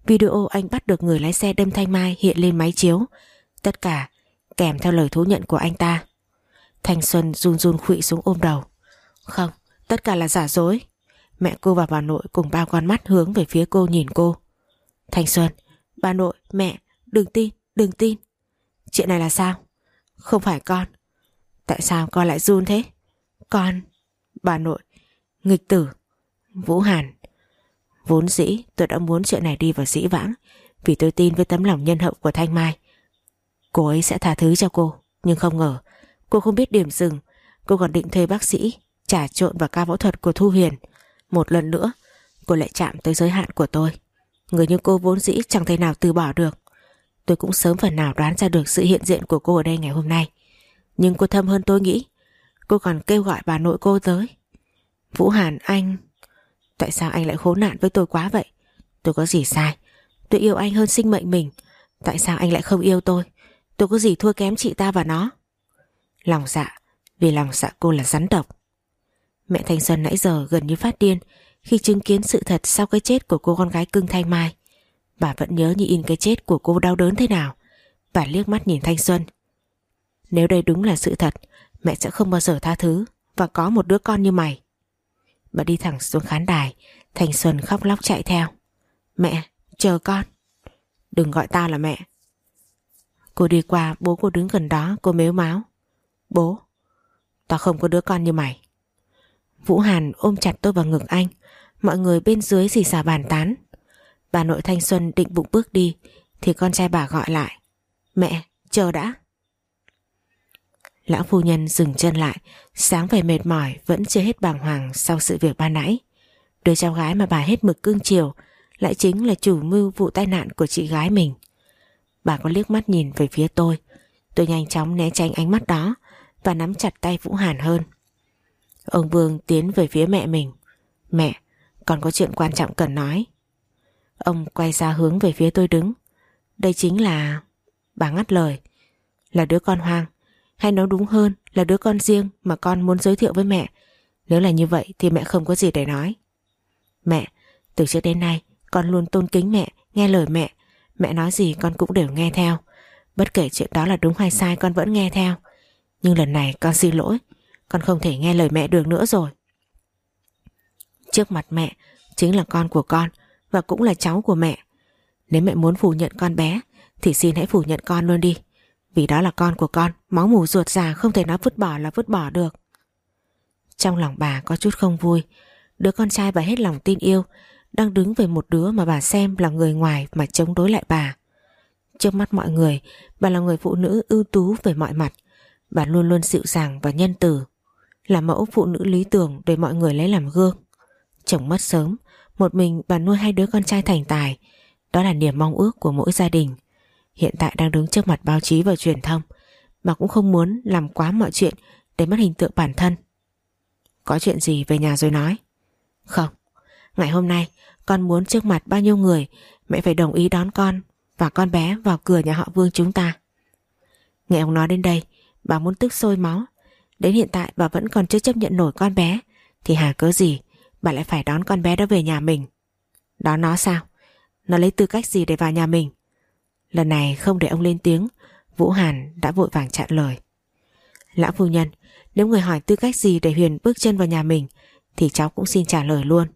Video anh bắt được người lái xe đâm Thanh Mai hiện lên máy chiếu. Tất cả kèm theo lời thú nhận của anh ta. Thanh Xuân run run khuỵu xuống ôm đầu. Không, tất cả là giả dối. Mẹ cô và bà nội cùng bao con mắt hướng về phía cô nhìn cô. Thanh Xuân, bà nội, mẹ, đừng tin, đừng tin. Chuyện này là sao? Không phải con. Tại sao con lại run thế? Con... Bà nội, nghịch tử. Vũ Hàn. Vốn dĩ tôi đã muốn chuyện này đi vào dĩ vãng, vì tôi tin với tấm lòng nhân hậu của Thanh Mai, cô ấy sẽ tha thứ cho cô. Nhưng không ngờ cô không biết điểm dừng. Cô còn định thuê bác sĩ trà trộn vào ca phẫu thuật của Thu Huyền. Một lần nữa cô lại chạm tới giới hạn của tôi. Người như cô vốn dĩ chẳng thể nào từ bỏ được. Tôi cũng sớm phần nào đoán ra được sự hiện diện của cô ở đây ngày hôm nay. Nhưng cô thâm hơn tôi nghĩ. Cô còn kêu gọi bà nội cô tới. Vũ Hàn, anh... Tại sao anh lại khốn nạn với tôi quá vậy? Tôi có gì sai? Tôi yêu anh hơn sinh mệnh mình. Tại sao anh lại không yêu tôi? Tôi có gì thua kém chị ta và nó? Lòng dạ, vì lòng dạ cô là rắn độc. Mẹ Thanh Xuân nãy giờ gần như phát điên khi chứng kiến sự thật sau cái chết của cô con gái cưng Thanh Mai. Bà vẫn nhớ như in cái chết của cô đau đớn thế nào. Bà liếc mắt nhìn Thanh Xuân. Nếu đây đúng là sự thật, mẹ sẽ không bao giờ tha thứ và có một đứa con như mày. Bà đi thẳng xuống khán đài. Thanh Xuân khóc lóc chạy theo. Mẹ, chờ con. Đừng gọi tao là mẹ. Cô đi qua, bố cô đứng gần đó. Cô mếu máo. Bố, tao không có đứa con như mày. Vũ Hàn ôm chặt tôi vào ngực anh. Mọi người bên dưới xì xào bàn tán. Bà nội Thanh Xuân định bụng bước đi thì con trai bà gọi lại. Mẹ, chờ đã. Lão phu nhân dừng chân lại, sáng vẻ mệt mỏi, vẫn chưa hết bàng hoàng sau sự việc ban nãy. Đứa cháu gái mà bà hết mực cưng chiều lại chính là chủ mưu vụ tai nạn của chị gái mình. Bà có liếc mắt nhìn về phía tôi. Tôi nhanh chóng né tránh ánh mắt đó và nắm chặt tay Vũ Hàn hơn. Ông Vương tiến về phía mẹ mình. Mẹ, con có chuyện quan trọng cần nói. Ông quay ra hướng về phía tôi đứng. Đây chính là... Bà ngắt lời. Là đứa con hoang, hay nói đúng hơn là đứa con riêng mà con muốn giới thiệu với mẹ. Nếu là như vậy thì mẹ không có gì để nói. Mẹ, từ trước đến nay con luôn tôn kính mẹ, nghe lời mẹ. Mẹ nói gì con cũng đều nghe theo. Bất kể chuyện đó là đúng hay sai con vẫn nghe theo. Nhưng lần này con xin lỗi, con không thể nghe lời mẹ được nữa rồi. Trước mặt mẹ chính là con của con và cũng là cháu của mẹ. Nếu mẹ muốn phủ nhận con bé thì xin hãy phủ nhận con luôn đi. Vì đó là con của con, máu mủ ruột già, không thể nói vứt bỏ là vứt bỏ được. Trong lòng bà có chút không vui. Đứa con trai bà hết lòng tin yêu đang đứng về một đứa mà bà xem là người ngoài mà chống đối lại bà. Trước mắt mọi người, bà là người phụ nữ ưu tú về mọi mặt. Bà luôn luôn dịu dàng và nhân từ, là mẫu phụ nữ lý tưởng để mọi người lấy làm gương. Chồng mất sớm, một mình bà nuôi hai đứa con trai thành tài. Đó là niềm mong ước của mỗi gia đình. Hiện tại đang đứng trước mặt báo chí và truyền thông, bà cũng không muốn làm quá mọi chuyện để mất hình tượng bản thân. Có chuyện gì về nhà rồi nói. Không, ngày hôm nay con muốn trước mặt bao nhiêu người mẹ phải đồng ý đón con và con bé vào cửa nhà họ Vương chúng ta. Nghe ông nói đến đây, bà muốn tức sôi máu. Đến hiện tại bà vẫn còn chưa chấp nhận nổi con bé, thì hà cớ gì bà lại phải đón con bé đó về nhà mình. Đón nó sao? Nó lấy tư cách gì để vào nhà mình? Lần này không để ông lên tiếng, Vũ Hàn đã vội vàng chặn lời. Lão phu nhân, nếu người hỏi tư cách gì để Huyền bước chân vào nhà mình thì cháu cũng xin trả lời luôn.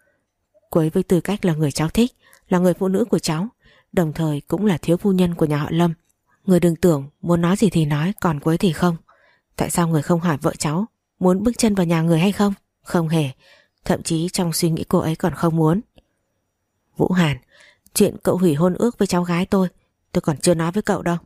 Cô ấy với tư cách là người cháu thích, là người phụ nữ của cháu, đồng thời cũng là thiếu phu nhân của nhà họ Lâm. Người đừng tưởng muốn nói gì thì nói, còn cô ấy thì không. Tại sao người không hỏi vợ cháu muốn bước chân vào nhà người hay không? Không hề, thậm chí trong suy nghĩ cô ấy còn không muốn. Vũ Hàn, chuyện cậu hủy hôn ước với cháu gái tôi còn chưa nói với cậu đâu.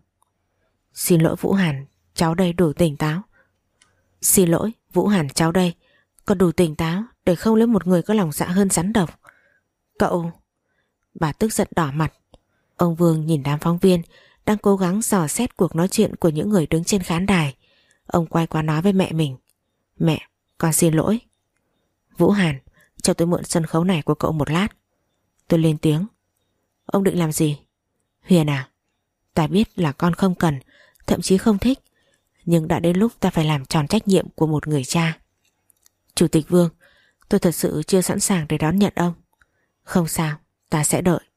Xin lỗi Vũ Hàn, cháu đây đủ tỉnh táo. Xin lỗi Vũ Hàn, cháu đây còn đủ tỉnh táo để không lấy một người có lòng dạ hơn rắn độc. Cậu... Bà tức giận đỏ mặt. Ông Vương nhìn đám phóng viên đang cố gắng dò xét cuộc nói chuyện của những người đứng trên khán đài. Ông quay qua nói với mẹ mình. Mẹ, con xin lỗi. Vũ Hàn, cho tôi mượn sân khấu này của cậu một lát. Tôi lên tiếng. Ông định làm gì? Huyền à, ta biết là con không cần, thậm chí không thích, nhưng đã đến lúc ta phải làm tròn trách nhiệm của một người cha. Chủ tịch Vương, tôi thật sự chưa sẵn sàng để đón nhận ông. Không sao, ta sẽ đợi.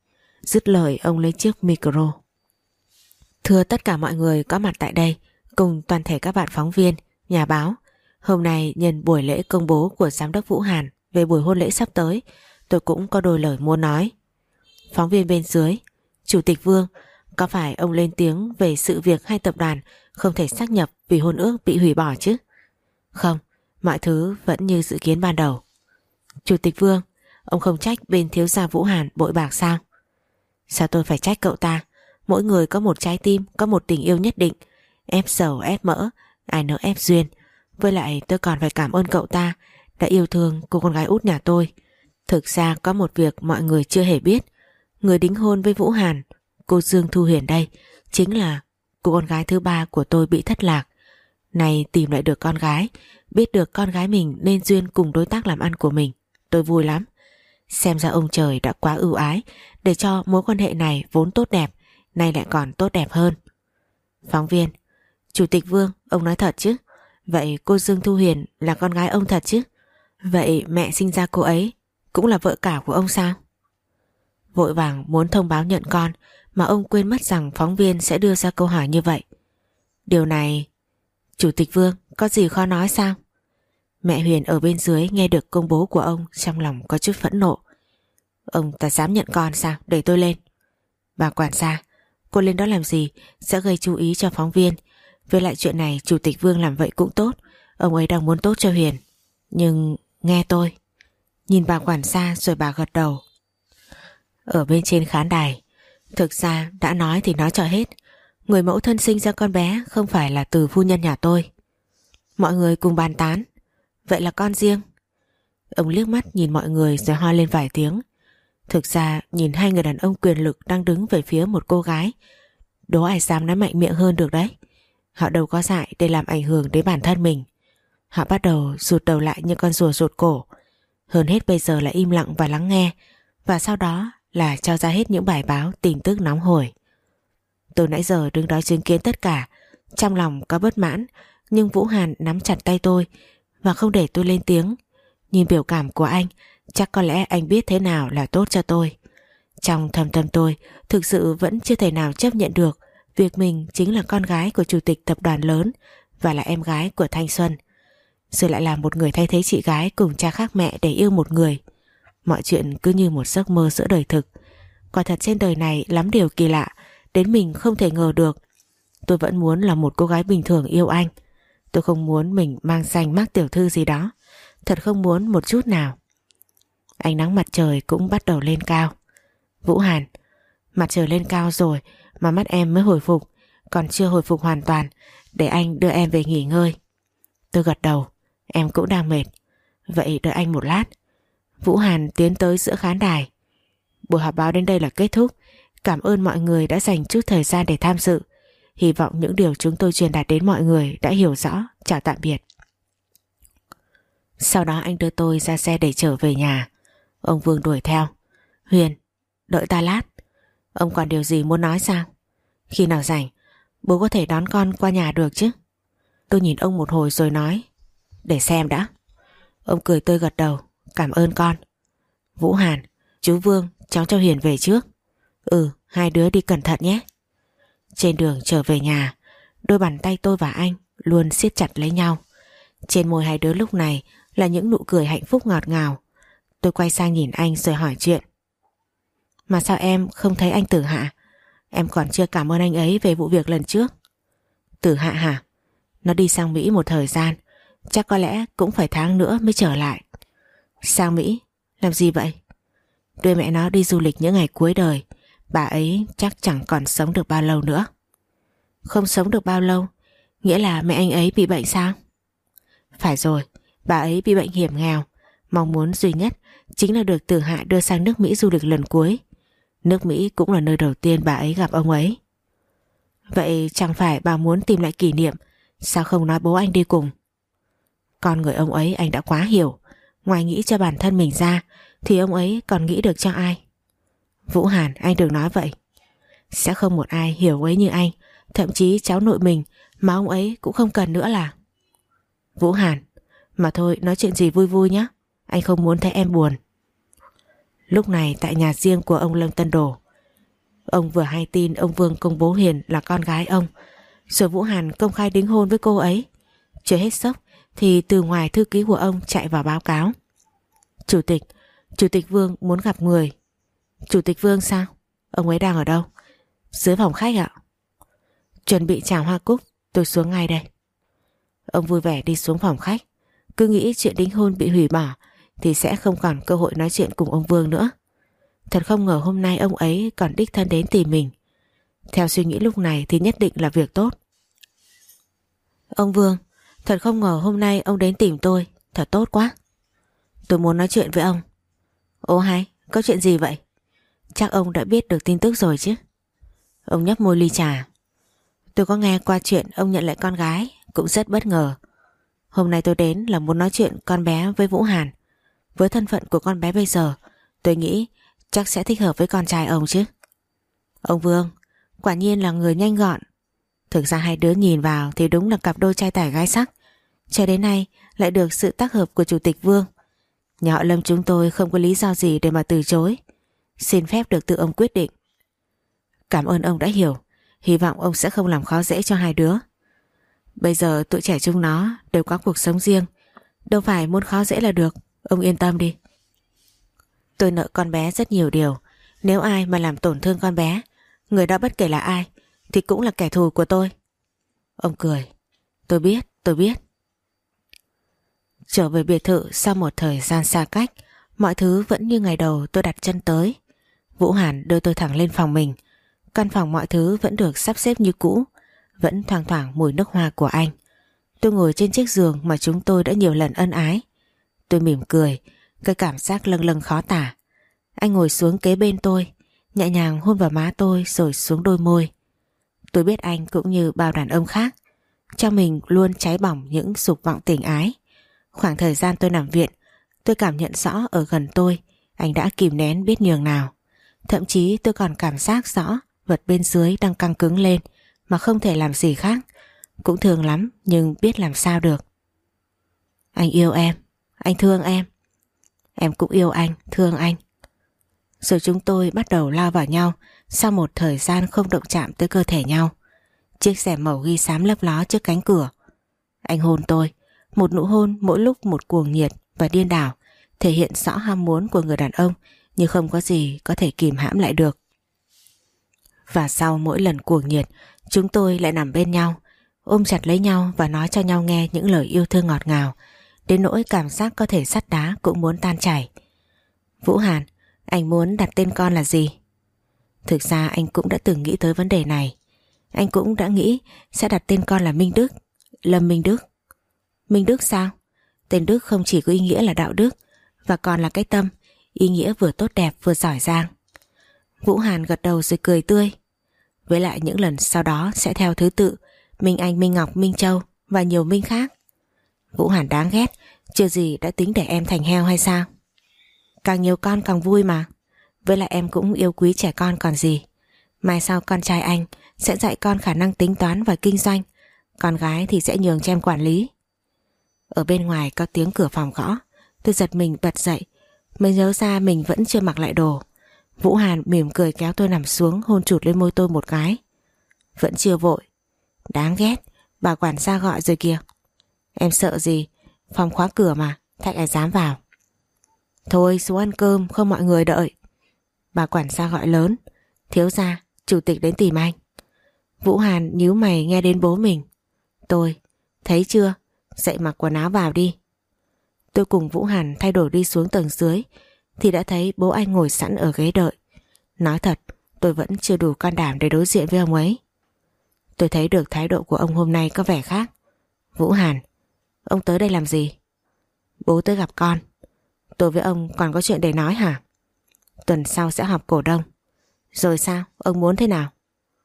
Dứt lời ông lấy chiếc micro. Thưa tất cả mọi người có mặt tại đây, cùng toàn thể các bạn phóng viên, nhà báo, hôm nay nhân buổi lễ công bố của Giám đốc Vũ Hàn về buổi hôn lễ sắp tới, tôi cũng có đôi lời muốn nói. Phóng viên bên dưới, Chủ tịch Vương, có phải ông lên tiếng về sự việc hai tập đoàn không thể xác nhập vì hôn ước bị hủy bỏ chứ? Không, mọi thứ vẫn như dự kiến ban đầu. Chủ tịch Vương, ông không trách bên thiếu gia Vũ Hàn bội bạc sao? Sao tôi phải trách cậu ta? Mỗi người có một trái tim, có một tình yêu nhất định. Ép dầu ép mỡ, ai nỡ ép duyên. Với lại tôi còn phải cảm ơn cậu ta đã yêu thương cô con gái út nhà tôi. Thực ra có một việc mọi người chưa hề biết. Người đính hôn với Vũ Hàn, cô Dương Thu Huyền đây, chính là cô con gái thứ ba của tôi bị thất lạc. Này tìm lại được con gái, biết được con gái mình nên duyên cùng đối tác làm ăn của mình, tôi vui lắm. Xem ra ông trời đã quá ưu ái để cho mối quan hệ này vốn tốt đẹp, nay lại còn tốt đẹp hơn. Phóng viên, Chủ tịch Vương, ông nói thật chứ? Vậy cô Dương Thu Huyền là con gái ông thật chứ? Vậy mẹ sinh ra cô ấy cũng là vợ cả của ông sao? Vội vàng muốn thông báo nhận con mà ông quên mất rằng phóng viên sẽ đưa ra câu hỏi như vậy. Điều này... Chủ tịch Vương, có gì khó nói sao? Mẹ Huyền ở bên dưới nghe được công bố của ông, trong lòng có chút phẫn nộ. Ông ta dám nhận con sao? Để tôi lên. Bà quản gia, cô lên đó làm gì? Sẽ gây chú ý cho phóng viên. Với lại chuyện này Chủ tịch Vương làm vậy cũng tốt. Ông ấy đang muốn tốt cho Huyền. Nhưng nghe tôi. Nhìn bà quản gia rồi bà gật đầu. Ở bên trên khán đài, thực ra đã nói thì nói cho hết. Người mẫu thân sinh ra con bé không phải là từ phu nhân nhà tôi. Mọi người cùng bàn tán. Vậy là con riêng. Ông liếc mắt nhìn mọi người rồi ho lên vài tiếng. Thực ra nhìn hai người đàn ông quyền lực đang đứng về phía một cô gái, đố ai dám nói mạnh miệng hơn được đấy. Họ đâu có dại để làm ảnh hưởng đến bản thân mình. Họ bắt đầu rụt đầu lại như con rùa rụt cổ. Hơn hết bây giờ là im lặng và lắng nghe, và sau đó là cho ra hết những bài báo tin tức nóng hổi. Tôi nãy giờ đứng đó chứng kiến tất cả, trong lòng có bất mãn, nhưng Vũ Hàn nắm chặt tay tôi và không để tôi lên tiếng. Nhìn biểu cảm của anh, chắc có lẽ anh biết thế nào là tốt cho tôi. Trong thâm tâm tôi thực sự vẫn chưa thể nào chấp nhận được việc mình chính là con gái của chủ tịch tập đoàn lớn và là em gái của Thanh Xuân, rồi lại là một người thay thế chị gái cùng cha khác mẹ để yêu một người. Mọi chuyện cứ như một giấc mơ giữa đời thực. Quả thật trên đời này lắm điều kỳ lạ đến mình không thể ngờ được. Tôi vẫn muốn là một cô gái bình thường yêu anh. Tôi không muốn mình mang danh mác tiểu thư gì đó. Thật không muốn một chút nào. Ánh nắng mặt trời cũng bắt đầu lên cao. Vũ Hàn, mặt trời lên cao rồi mà mắt em mới hồi phục, còn chưa hồi phục hoàn toàn, để anh đưa em về nghỉ ngơi. Tôi gật đầu, em cũng đang mệt. Vậy đợi anh một lát. Vũ Hàn tiến tới giữa khán đài. Buổi họp báo đến đây là kết thúc. Cảm ơn mọi người đã dành chút thời gian để tham dự. Hy vọng những điều chúng tôi truyền đạt đến mọi người đã hiểu rõ. Chào tạm biệt. Sau đó anh đưa tôi ra xe để trở về nhà. Ông Vương đuổi theo. Huyền, đợi ta lát. Ông còn điều gì muốn nói sao? Khi nào rảnh, bố có thể đón con qua nhà được chứ? Tôi nhìn ông một hồi rồi nói. Để xem đã. Ông cười tươi gật đầu. Cảm ơn con. Vũ Hàn, chú Vương, cháu cho Huyền về trước. Ừ, hai đứa đi cẩn thận nhé. Trên đường trở về nhà, đôi bàn tay tôi và anh luôn siết chặt lấy nhau. Trên môi hai đứa lúc này là những nụ cười hạnh phúc ngọt ngào. Tôi quay sang nhìn anh rồi hỏi chuyện. Mà sao em không thấy anh Tử Hạ? Em còn chưa cảm ơn anh ấy về vụ việc lần trước. Tử Hạ hả? Nó đi sang Mỹ một thời gian, chắc có lẽ cũng phải tháng nữa mới trở lại. Sang Mỹ? Làm gì vậy? Đưa mẹ nó đi du lịch những ngày cuối đời. Bà ấy chắc chẳng còn sống được bao lâu nữa. Không sống được bao lâu? Nghĩa là mẹ anh ấy bị bệnh sao? Phải rồi, bà ấy bị bệnh hiểm nghèo. Mong muốn duy nhất chính là được Tử Hạ đưa sang nước Mỹ du lịch lần cuối. Nước Mỹ cũng là nơi đầu tiên bà ấy gặp ông ấy. Vậy chẳng phải bà muốn tìm lại kỷ niệm, sao không nói bố anh đi cùng? Con người ông ấy anh đã quá hiểu. Ngoài nghĩ cho bản thân mình ra thì ông ấy còn nghĩ được cho ai? Vũ Hàn, anh đừng nói vậy. Sẽ không một ai hiểu ấy như anh. Thậm chí cháu nội mình mà ông ấy cũng không cần nữa là. Vũ Hàn, mà thôi nói chuyện gì vui vui nhé. Anh không muốn thấy em buồn. Lúc này tại nhà riêng của ông Lâm Tân Đồ, Ông vừa hay tin ông Vương công bố Hiền là con gái ông, rồi Vũ Hàn công khai đính hôn với cô ấy. Chưa hết sốc thì từ ngoài thư ký của ông chạy vào báo cáo: Chủ tịch Vương muốn gặp người. Chủ tịch Vương sao? Ông ấy đang ở đâu? Dưới phòng khách ạ. Chuẩn bị chào hoa cúc, tôi xuống ngay đây. Ông vui vẻ đi xuống phòng khách. Cứ nghĩ chuyện đính hôn bị hủy bỏ thì sẽ không còn cơ hội nói chuyện cùng ông Vương nữa. Thật không ngờ hôm nay ông ấy còn đích thân đến tìm mình. Theo suy nghĩ lúc này thì nhất định là việc tốt. Ông Vương, thật không ngờ hôm nay ông đến tìm tôi. Thật tốt quá. Tôi muốn nói chuyện với ông. Ồ hay, có chuyện gì vậy? Chắc ông đã biết được tin tức rồi chứ? Ông nhấp môi ly trà. Tôi có nghe qua chuyện ông nhận lại con gái, cũng rất bất ngờ. Hôm nay tôi đến là muốn nói chuyện con bé với Vũ Hàn. Với thân phận của con bé bây giờ, tôi nghĩ chắc sẽ thích hợp với con trai ông chứ. Ông Vương, quả nhiên là người nhanh gọn. Thực ra hai đứa nhìn vào thì đúng là cặp đôi trai tài gái sắc. Cho đến nay lại được sự tác hợp của Chủ tịch Vương. Nhà họ Lâm chúng tôi không có lý do gì để mà từ chối. Xin phép được tự ông quyết định. Cảm ơn ông đã hiểu. Hy vọng ông sẽ không làm khó dễ cho hai đứa. Bây giờ tụi trẻ chúng nó đều có cuộc sống riêng, đâu phải muốn khó dễ là được. Ông yên tâm đi. Tôi nợ con bé rất nhiều điều. Nếu ai mà làm tổn thương con bé, người đó bất kể là ai thì cũng là kẻ thù của tôi. Ông cười. Tôi biết. Trở về biệt thự sau một thời gian xa cách, mọi thứ vẫn như ngày đầu tôi đặt chân tới. Vũ Hàn đưa tôi thẳng lên phòng mình. Căn phòng mọi thứ vẫn được sắp xếp như cũ, vẫn thoang thoảng mùi nước hoa của anh. Tôi ngồi trên chiếc giường mà chúng tôi đã nhiều lần ân ái. Tôi mỉm cười, cái cảm giác lâng lâng khó tả. Anh ngồi xuống kế bên tôi, nhẹ nhàng hôn vào má tôi rồi xuống đôi môi. Tôi biết anh cũng như bao đàn ông khác, trong mình luôn cháy bỏng những dục vọng tình ái. Khoảng thời gian tôi nằm viện, tôi cảm nhận rõ ở gần tôi anh đã kìm nén biết nhường nào. Thậm chí tôi còn cảm giác rõ vật bên dưới đang căng cứng lên mà không thể làm gì khác. Cũng thương lắm nhưng biết làm sao được. Anh yêu em, anh thương em cũng yêu anh, thương anh. Rồi chúng tôi bắt đầu lao vào nhau sau một thời gian không động chạm tới cơ thể nhau. Chiếc rèm màu ghi xám lấp ló trước cánh cửa. Anh hôn tôi, một nụ hôn mỗi lúc một cuồng nhiệt và điên đảo, thể hiện rõ ham muốn của người đàn ông nhưng không có gì có thể kìm hãm lại được. Và sau mỗi lần cuồng nhiệt, chúng tôi lại nằm bên nhau, ôm chặt lấy nhau và nói cho nhau nghe những lời yêu thương ngọt ngào, đến nỗi cảm giác có thể sắt đá cũng muốn tan chảy. Vũ Hàn, anh muốn đặt tên con là gì? Thực ra anh cũng đã từng nghĩ tới vấn đề này. Anh cũng đã nghĩ sẽ đặt tên con là Minh Đức, Lâm Minh Đức. Minh Đức sao? Tên Đức không chỉ có ý nghĩa là đạo đức và còn là cái tâm, ý nghĩa vừa tốt đẹp vừa giỏi giang. Vũ Hàn gật đầu rồi cười tươi. Với lại những lần sau đó sẽ theo thứ tự Minh Anh, Minh Ngọc, Minh Châu và nhiều Minh khác. Vũ Hàn đáng ghét, chưa gì đã tính để em thành heo hay sao? Càng nhiều con càng vui mà. Với lại em cũng yêu quý trẻ con còn gì. Mai sau con trai anh sẽ dạy con khả năng tính toán và kinh doanh, con gái thì sẽ nhường cho em quản lý. Ở bên ngoài có tiếng cửa phòng gõ. Tôi giật mình bật dậy, mới nhớ ra mình vẫn chưa mặc lại đồ. Vũ Hàn mỉm cười kéo tôi nằm xuống, hôn chụt lên môi tôi một cái. Vẫn chưa vội. Đáng ghét, bà quản gia gọi rồi kìa. Em sợ gì, phòng khóa cửa mà, Thạch ai dám vào. Thôi xuống ăn cơm, không mọi người đợi. Bà quản gia gọi lớn. Thiếu gia, chủ tịch đến tìm anh. Vũ Hàn nhíu mày nghe đến bố mình. Tôi, thấy chưa, dậy mặc quần áo vào đi. Tôi cùng Vũ Hàn thay đổi đi xuống tầng dưới thì đã thấy bố anh ngồi sẵn ở ghế đợi. Nói thật, tôi vẫn chưa đủ can đảm để đối diện với ông ấy. Tôi thấy được thái độ của ông hôm nay có vẻ khác. Vũ Hàn, ông tới đây làm gì? Bố tới gặp con. Tôi với ông còn có chuyện để nói hả? Tuần sau sẽ họp cổ đông. Rồi sao, ông muốn thế nào?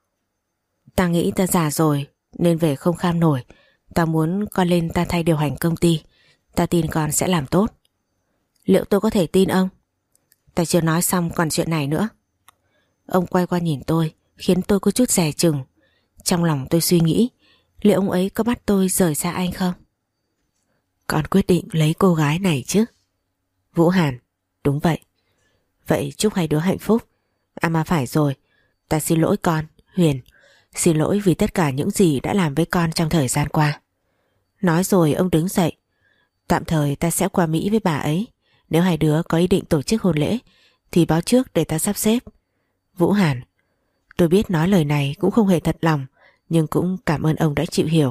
Ta nghĩ ta già rồi nên về không kham nổi. Ta muốn con lên ta thay điều hành công ty. Ta tin con sẽ làm tốt. Liệu tôi có thể tin ông? Ta chưa nói xong còn chuyện này nữa. Ông quay qua nhìn tôi, khiến tôi có chút dè chừng. Trong lòng tôi suy nghĩ, liệu ông ấy có bắt tôi rời xa anh không? Con quyết định lấy cô gái này chứ? Vũ Hàn, đúng vậy. Vậy chúc hai đứa hạnh phúc. À mà phải rồi, Ta xin lỗi con, Huyền. Xin lỗi vì tất cả những gì đã làm với con trong thời gian qua. Nói rồi ông đứng dậy. Tạm thời ta sẽ qua Mỹ với bà ấy. Nếu hai đứa có ý định tổ chức hôn lễ thì báo trước để ta sắp xếp. Vũ Hàn, tôi biết nói lời này cũng không hề thật lòng, nhưng cũng cảm ơn ông đã chịu hiểu.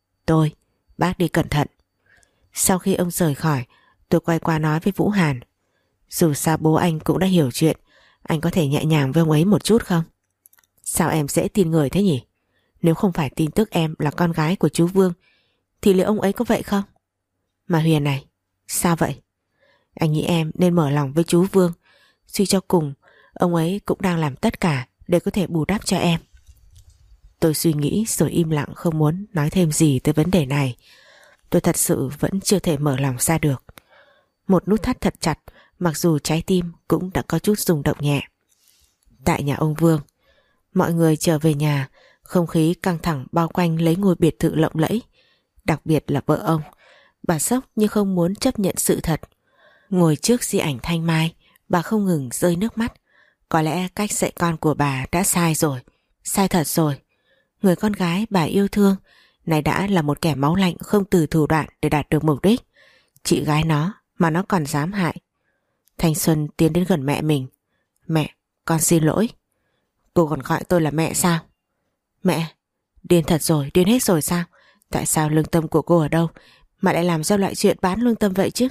Bác đi cẩn thận. Sau khi ông rời khỏi, tôi quay qua nói với Vũ Hàn. Dù sao bố anh cũng đã hiểu chuyện, anh có thể nhẹ nhàng với ông ấy một chút không? Sao em dễ tin người thế nhỉ? Nếu không phải tin tức em là con gái của chú Vương thì liệu ông ấy có vậy không? Mà Huyền này, sao vậy? Anh nghĩ em nên mở lòng với chú Vương. Suy cho cùng, ông ấy cũng đang làm tất cả để có thể bù đắp cho em. Tôi suy nghĩ rồi im lặng, không muốn nói thêm gì tới vấn đề này. Tôi thật sự vẫn chưa thể mở lòng ra được. Một nút thắt thật chặt, mặc dù trái tim cũng đã có chút rung động nhẹ. Tại nhà ông Vương, mọi người trở về nhà, không khí căng thẳng bao quanh lấy ngôi biệt thự lộng lẫy. Đặc biệt là vợ ông. Bà sốc nhưng không muốn chấp nhận sự thật. Ngồi trước di ảnh Thanh Mai, bà không ngừng rơi nước mắt. Có lẽ cách dạy con của bà đã sai rồi. Sai thật rồi. Người con gái bà yêu thương này đã là một kẻ máu lạnh, không từ thủ đoạn để đạt được mục đích. Chị gái nó mà nó còn dám hại. Thanh Xuân tiến đến gần mẹ mình. Mẹ, con xin lỗi. Cô còn gọi tôi là mẹ sao? Mẹ, điên thật rồi, điên hết rồi sao? Tại sao lương tâm của cô ở đâu mà lại làm ra loại chuyện bán lương tâm vậy chứ?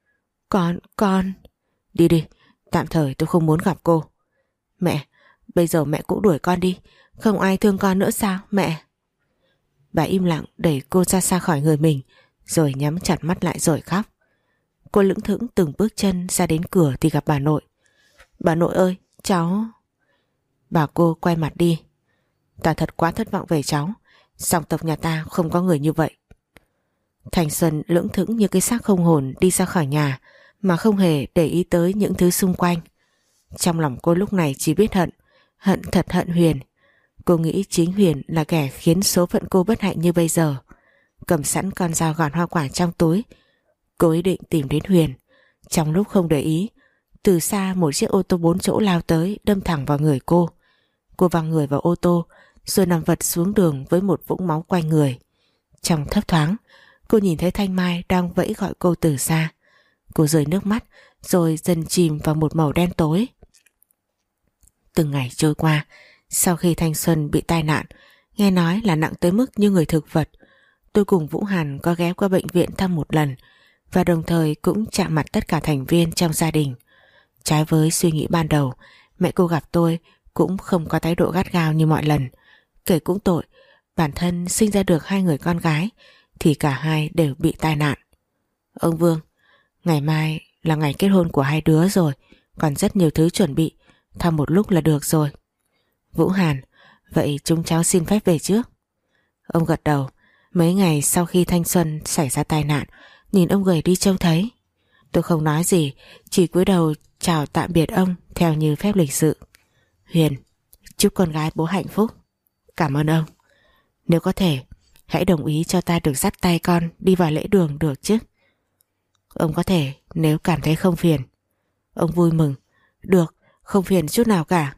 Con... Đi đi, tạm thời tôi không muốn gặp cô. Mẹ, bây giờ mẹ cũng đuổi con đi. Không ai thương con nữa sao mẹ? Bà im lặng đẩy cô ra xa khỏi người mình, rồi nhắm chặt mắt lại rồi khóc. Cô lững thững từng bước chân ra đến cửa thì gặp bà nội. Bà nội ơi, cháu... Bà cô quay mặt đi. Ta thật quá thất vọng về cháu. Dòng tộc nhà ta không có người như vậy. Thành Xuân lững thững như cái xác không hồn đi ra khỏi nhà mà không hề để ý tới những thứ xung quanh. Trong lòng cô lúc này chỉ biết hận. Hận thật hận Huyền. Cô nghĩ chính Huyền là kẻ khiến số phận cô bất hạnh như bây giờ. Cầm sẵn con dao gọt hoa quả trong túi, cô ý định tìm đến Huyền. Trong lúc không để ý, từ xa một chiếc ô tô 4 chỗ lao tới, đâm thẳng vào người cô. Cô văng người vào ô tô rồi nằm vật xuống đường với một vũng máu quanh người. Trong thấp thoáng, cô nhìn thấy Thanh Mai đang vẫy gọi cô từ xa. Cô rơi nước mắt rồi dần chìm vào một màu đen tối. Từng ngày trôi qua, sau khi Thanh Xuân bị tai nạn, nghe nói là nặng tới mức như người thực vật, tôi cùng Vũ Hàn có ghé qua bệnh viện thăm một lần và đồng thời cũng chạm mặt tất cả thành viên trong gia đình. Trái với suy nghĩ ban đầu, mẹ cô gặp tôi cũng không có thái độ gắt gao như mọi lần. Kể cũng tội, bản thân sinh ra được hai người con gái thì cả hai đều bị tai nạn. Ông Vương, ngày mai là ngày kết hôn của hai đứa rồi, còn rất nhiều thứ chuẩn bị, thăm một lúc là được rồi. Vũ Hàn, vậy chúng cháu xin phép về trước. Ông gật đầu. Mấy ngày sau khi Thanh Xuân xảy ra tai nạn, nhìn ông gầy đi trông thấy. Tôi không nói gì, chỉ cúi đầu chào tạm biệt ông theo như phép lịch sự. Huyền, chúc con gái bố hạnh phúc. Cảm ơn ông. Nếu có thể, hãy đồng ý cho ta được dắt tay con đi vào lễ đường được chứ? Ông có thể, nếu cảm thấy không phiền. Ông vui mừng. Được, không phiền chút nào cả.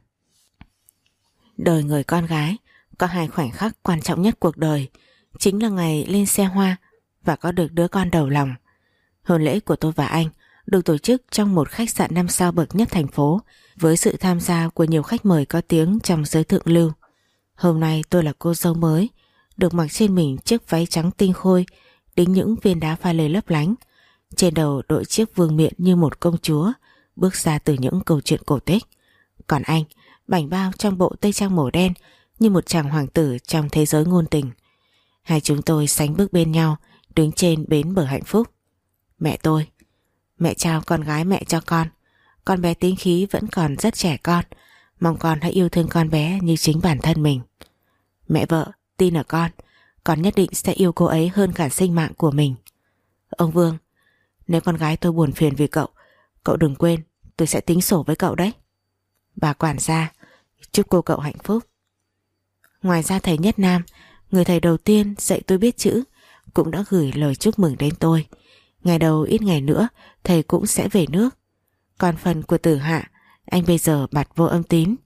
Đời người con gái có hai khoảnh khắc quan trọng nhất cuộc đời, chính là ngày lên xe hoa và có được đứa con đầu lòng. Hôn lễ của tôi và anh được tổ chức trong một khách sạn 5 sao bậc nhất thành phố, với sự tham gia của nhiều khách mời có tiếng trong giới thượng lưu. Hôm nay tôi là cô dâu mới, được mặc trên mình chiếc váy trắng tinh khôi, đính những viên đá pha lê lấp lánh. Trên đầu đội chiếc vương miện như một công chúa, bước ra từ những câu chuyện cổ tích. Còn anh, bảnh bao trong bộ tây trang màu đen như một chàng hoàng tử trong thế giới ngôn tình. Hai chúng tôi sánh bước bên nhau, đứng trên bến bờ hạnh phúc. Mẹ tôi, mẹ trao con gái mẹ cho con bé tính khí vẫn còn rất trẻ con, mong con hãy yêu thương con bé như chính bản thân mình. Mẹ vợ, tin ở con nhất định sẽ yêu cô ấy hơn cả sinh mạng của mình. Ông Vương, nếu con gái tôi buồn phiền vì cậu đừng quên tôi sẽ tính sổ với cậu đấy. Bà quản gia, chúc cô cậu hạnh phúc. Ngoài ra thầy Nhất Nam, người thầy đầu tiên dạy tôi biết chữ, cũng đã gửi lời chúc mừng đến tôi. Ngày đầu ít ngày nữa thầy cũng sẽ về nước. Còn phần của Tử Hạ, anh bây giờ bặt vô âm tín.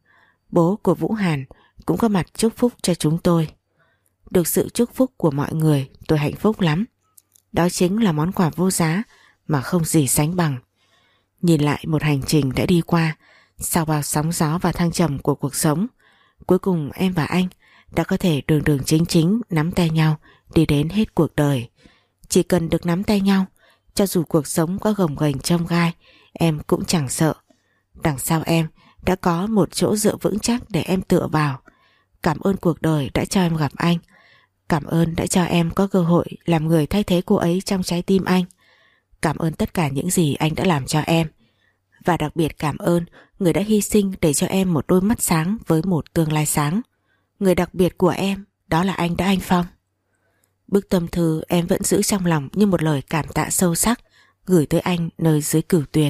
Bố của Vũ Hàn cũng có mặt chúc phúc cho chúng tôi. Được sự chúc phúc của mọi người, tôi hạnh phúc lắm. Đó chính là món quà vô giá mà không gì sánh bằng. Nhìn lại một hành trình đã đi qua, sau bao sóng gió và thăng trầm của cuộc sống, cuối cùng em và anh đã có thể đường đường chính chính nắm tay nhau đi đến hết cuộc đời. Chỉ cần được nắm tay nhau, cho dù cuộc sống có gồng ghềnh chông gai, em cũng chẳng sợ. Đằng sau em đã có một chỗ dựa vững chắc để em tựa vào. Cảm ơn cuộc đời đã cho em gặp anh. Cảm ơn đã cho em có cơ hội làm người thay thế cô ấy trong trái tim anh. Cảm ơn tất cả những gì anh đã làm cho em. Và đặc biệt cảm ơn người đã hy sinh để cho em một đôi mắt sáng với một tương lai sáng. Người đặc biệt của em, đó là anh Anh Phong. Bức tâm thư em vẫn giữ trong lòng như một lời cảm tạ sâu sắc gửi tới anh nơi dưới Cửu Tuyền.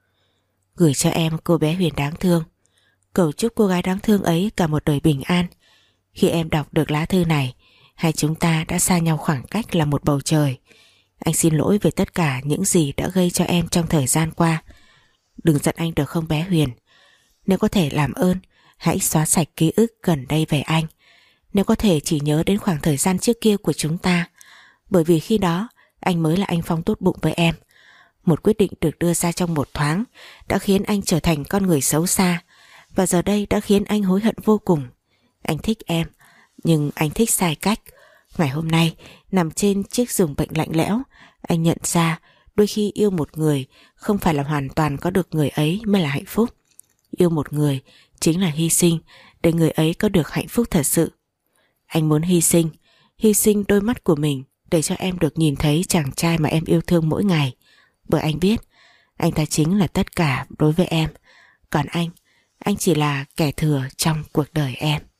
Gửi cho em, cô bé Huyền đáng thương. Cầu chúc cô gái đáng thương ấy cả một đời bình an. Khi em đọc được lá thư này, hai chúng ta đã xa nhau khoảng cách là một bầu trời. Anh xin lỗi về tất cả những gì đã gây cho em trong thời gian qua. Đừng giận anh được không bé Huyền? Nếu có thể làm ơn, hãy xóa sạch ký ức gần đây về anh. Nếu có thể chỉ nhớ đến khoảng thời gian trước kia của chúng ta. Bởi vì khi đó, anh mới là anh Phong tốt bụng với em. Một quyết định được đưa ra trong một thoáng đã khiến anh trở thành con người xấu xa. Và giờ đây đã khiến anh hối hận vô cùng. Anh thích em, nhưng anh thích sai cách. Ngày hôm nay, nằm trên chiếc giường bệnh lạnh lẽo, anh nhận ra đôi khi yêu một người không phải là hoàn toàn có được người ấy mới là hạnh phúc. Yêu một người chính là hy sinh để người ấy có được hạnh phúc thật sự. Anh muốn hy sinh đôi mắt của mình để cho em được nhìn thấy chàng trai mà em yêu thương mỗi ngày. Bởi anh biết, anh ta chính là tất cả đối với em. Còn anh chỉ là kẻ thừa trong cuộc đời em.